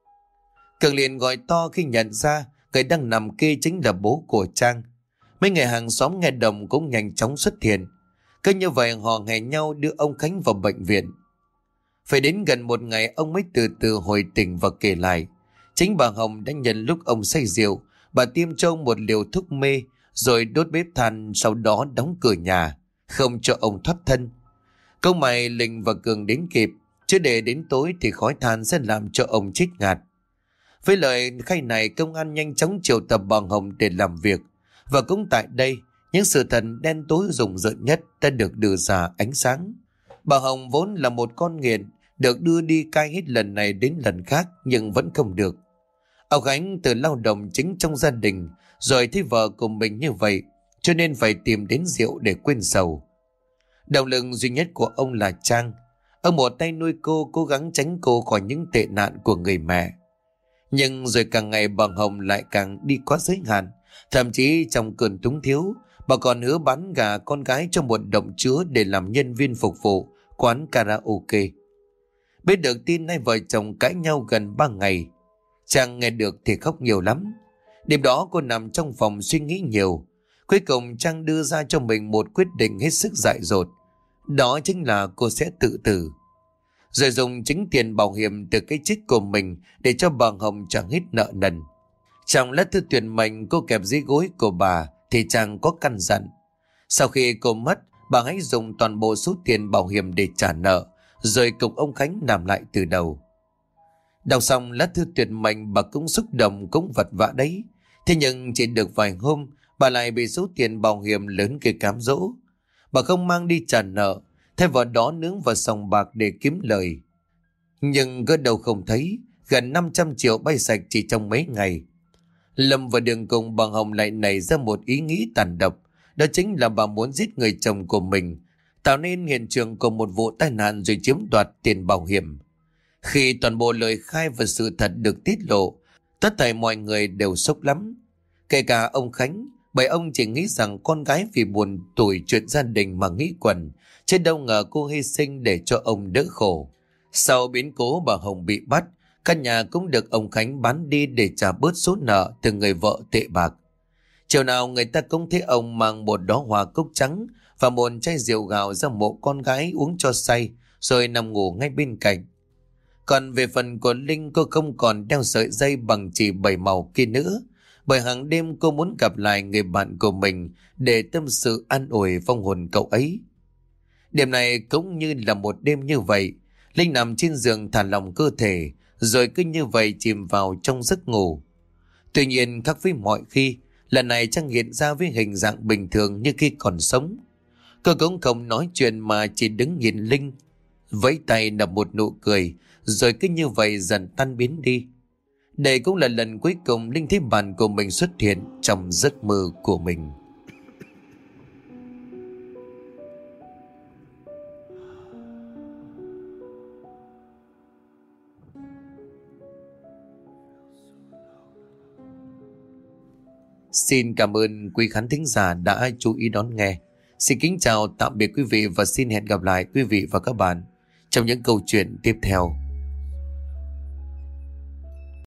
Cường liền gọi to khi nhận ra người đang nằm kia chính là bố của Trang. Mấy người hàng xóm nghe đồng cũng nhanh chóng xuất hiện. Cứ như vậy họ hẹn nhau đưa ông Khánh vào bệnh viện. Phải đến gần một ngày ông mới từ từ hồi tỉnh và kể lại. Chính bà Hồng đã nhân lúc ông say rượu, bà tiêm cho ông một liều thuốc mê, rồi đốt bếp than, sau đó đóng cửa nhà, không cho ông thoát thân. Câu mày Linh và Cường đến kịp, chứ để đến tối thì khói than sẽ làm cho ông chết ngạt. Với lời khai này, công an nhanh chóng triệu tập bà Hồng để làm việc. Và cũng tại đây, những sự thật đen tối rùng rợn nhất đã được đưa ra ánh sáng. Bà Hồng vốn là một con nghiện, được đưa đi cai hết lần này đến lần khác nhưng vẫn không được. Ông Khánh từ lao động chính trong gia đình, rồi thấy vợ của mình như vậy, cho nên phải tìm đến rượu để quên sầu. Động lực duy nhất của ông là Trang. Ông một tay nuôi cô, cố gắng tránh cô khỏi những tệ nạn của người mẹ. Nhưng rồi càng ngày bà Hồng lại càng đi quá giới hạn. Thậm chí trong cơn túng thiếu, bà còn hứa bán gà con gái cho một động chứa để làm nhân viên phục vụ quán karaoke. Biết được tin hai vợ chồng cãi nhau gần ba ngày, Trang nghe được thì khóc nhiều lắm. Đêm đó cô nằm trong phòng suy nghĩ nhiều. Cuối cùng Trang đưa ra cho mình một quyết định hết sức dại dột. Đó chính là cô sẽ tự tử, rồi dùng chính tiền bảo hiểm từ cái chết của mình để cho bà Hồng trả hết nợ nần. Trong lá thư tuyệt mệnh cô kẹp dưới gối của bà thì Trang có căn dặn: sau khi cô mất, bà hãy dùng toàn bộ số tiền bảo hiểm để trả nợ, rồi cùng ông Khánh làm lại từ đầu. Đọc xong lá thư tuyệt mệnh, bà cũng xúc động, cũng vật vã đấy. Thế nhưng chỉ được vài hôm, bà lại bị số tiền bảo hiểm lớn kia cám dỗ. Bà không mang đi trả nợ, thay vào đó nướng vào sòng bạc để kiếm lời. Nhưng gỡ đầu không thấy, gần năm trăm triệu bay sạch chỉ trong mấy ngày. Lâm vào đường cùng, bà Hồng lại nảy ra một ý nghĩ tàn độc. Đó chính là bà muốn giết người chồng của mình, tạo nên hiện trường của một vụ tai nạn rồi chiếm đoạt tiền bảo hiểm. Khi toàn bộ lời khai và sự thật được tiết lộ, tất thảy mọi người đều sốc lắm. Kể cả ông Khánh, bởi ông chỉ nghĩ rằng con gái vì buồn tủi chuyện gia đình mà nghĩ quẩn, chứ đâu ngờ cô hy sinh để cho ông đỡ khổ. Sau biến cố bà Hồng bị bắt, căn nhà cũng được ông Khánh bán đi để trả bớt số nợ từ người vợ tệ bạc. Chiều nào người ta cũng thấy ông mang một đóa hoa cúc trắng và một chai rượu gạo ra mộ con gái uống cho say, rồi nằm ngủ ngay bên cạnh. Còn về phần của Linh, cô không còn đeo sợi dây bằng chỉ bảy màu kia nữa, bởi hàng đêm cô muốn gặp lại người bạn của mình để tâm sự an ủi vong hồn cậu ấy. Đêm này cũng như là một đêm như vậy, Linh nằm trên giường thả lỏng cơ thể, rồi cứ như vậy chìm vào trong giấc ngủ. Tuy nhiên khác với mọi khi, lần này Trăng hiện ra với hình dạng bình thường như khi còn sống. Cô cũng không nói chuyện mà chỉ đứng nhìn Linh, vẫy tay nở một nụ cười, rồi cứ như vậy dần tan biến đi. Đây cũng là lần cuối cùng Linh thấy bạn của mình xuất hiện trong giấc mơ của mình. Xin cảm ơn quý khán thính giả đã chú ý đón nghe. Xin kính chào tạm biệt quý vị và xin hẹn gặp lại quý vị và các bạn trong những câu chuyện tiếp theo.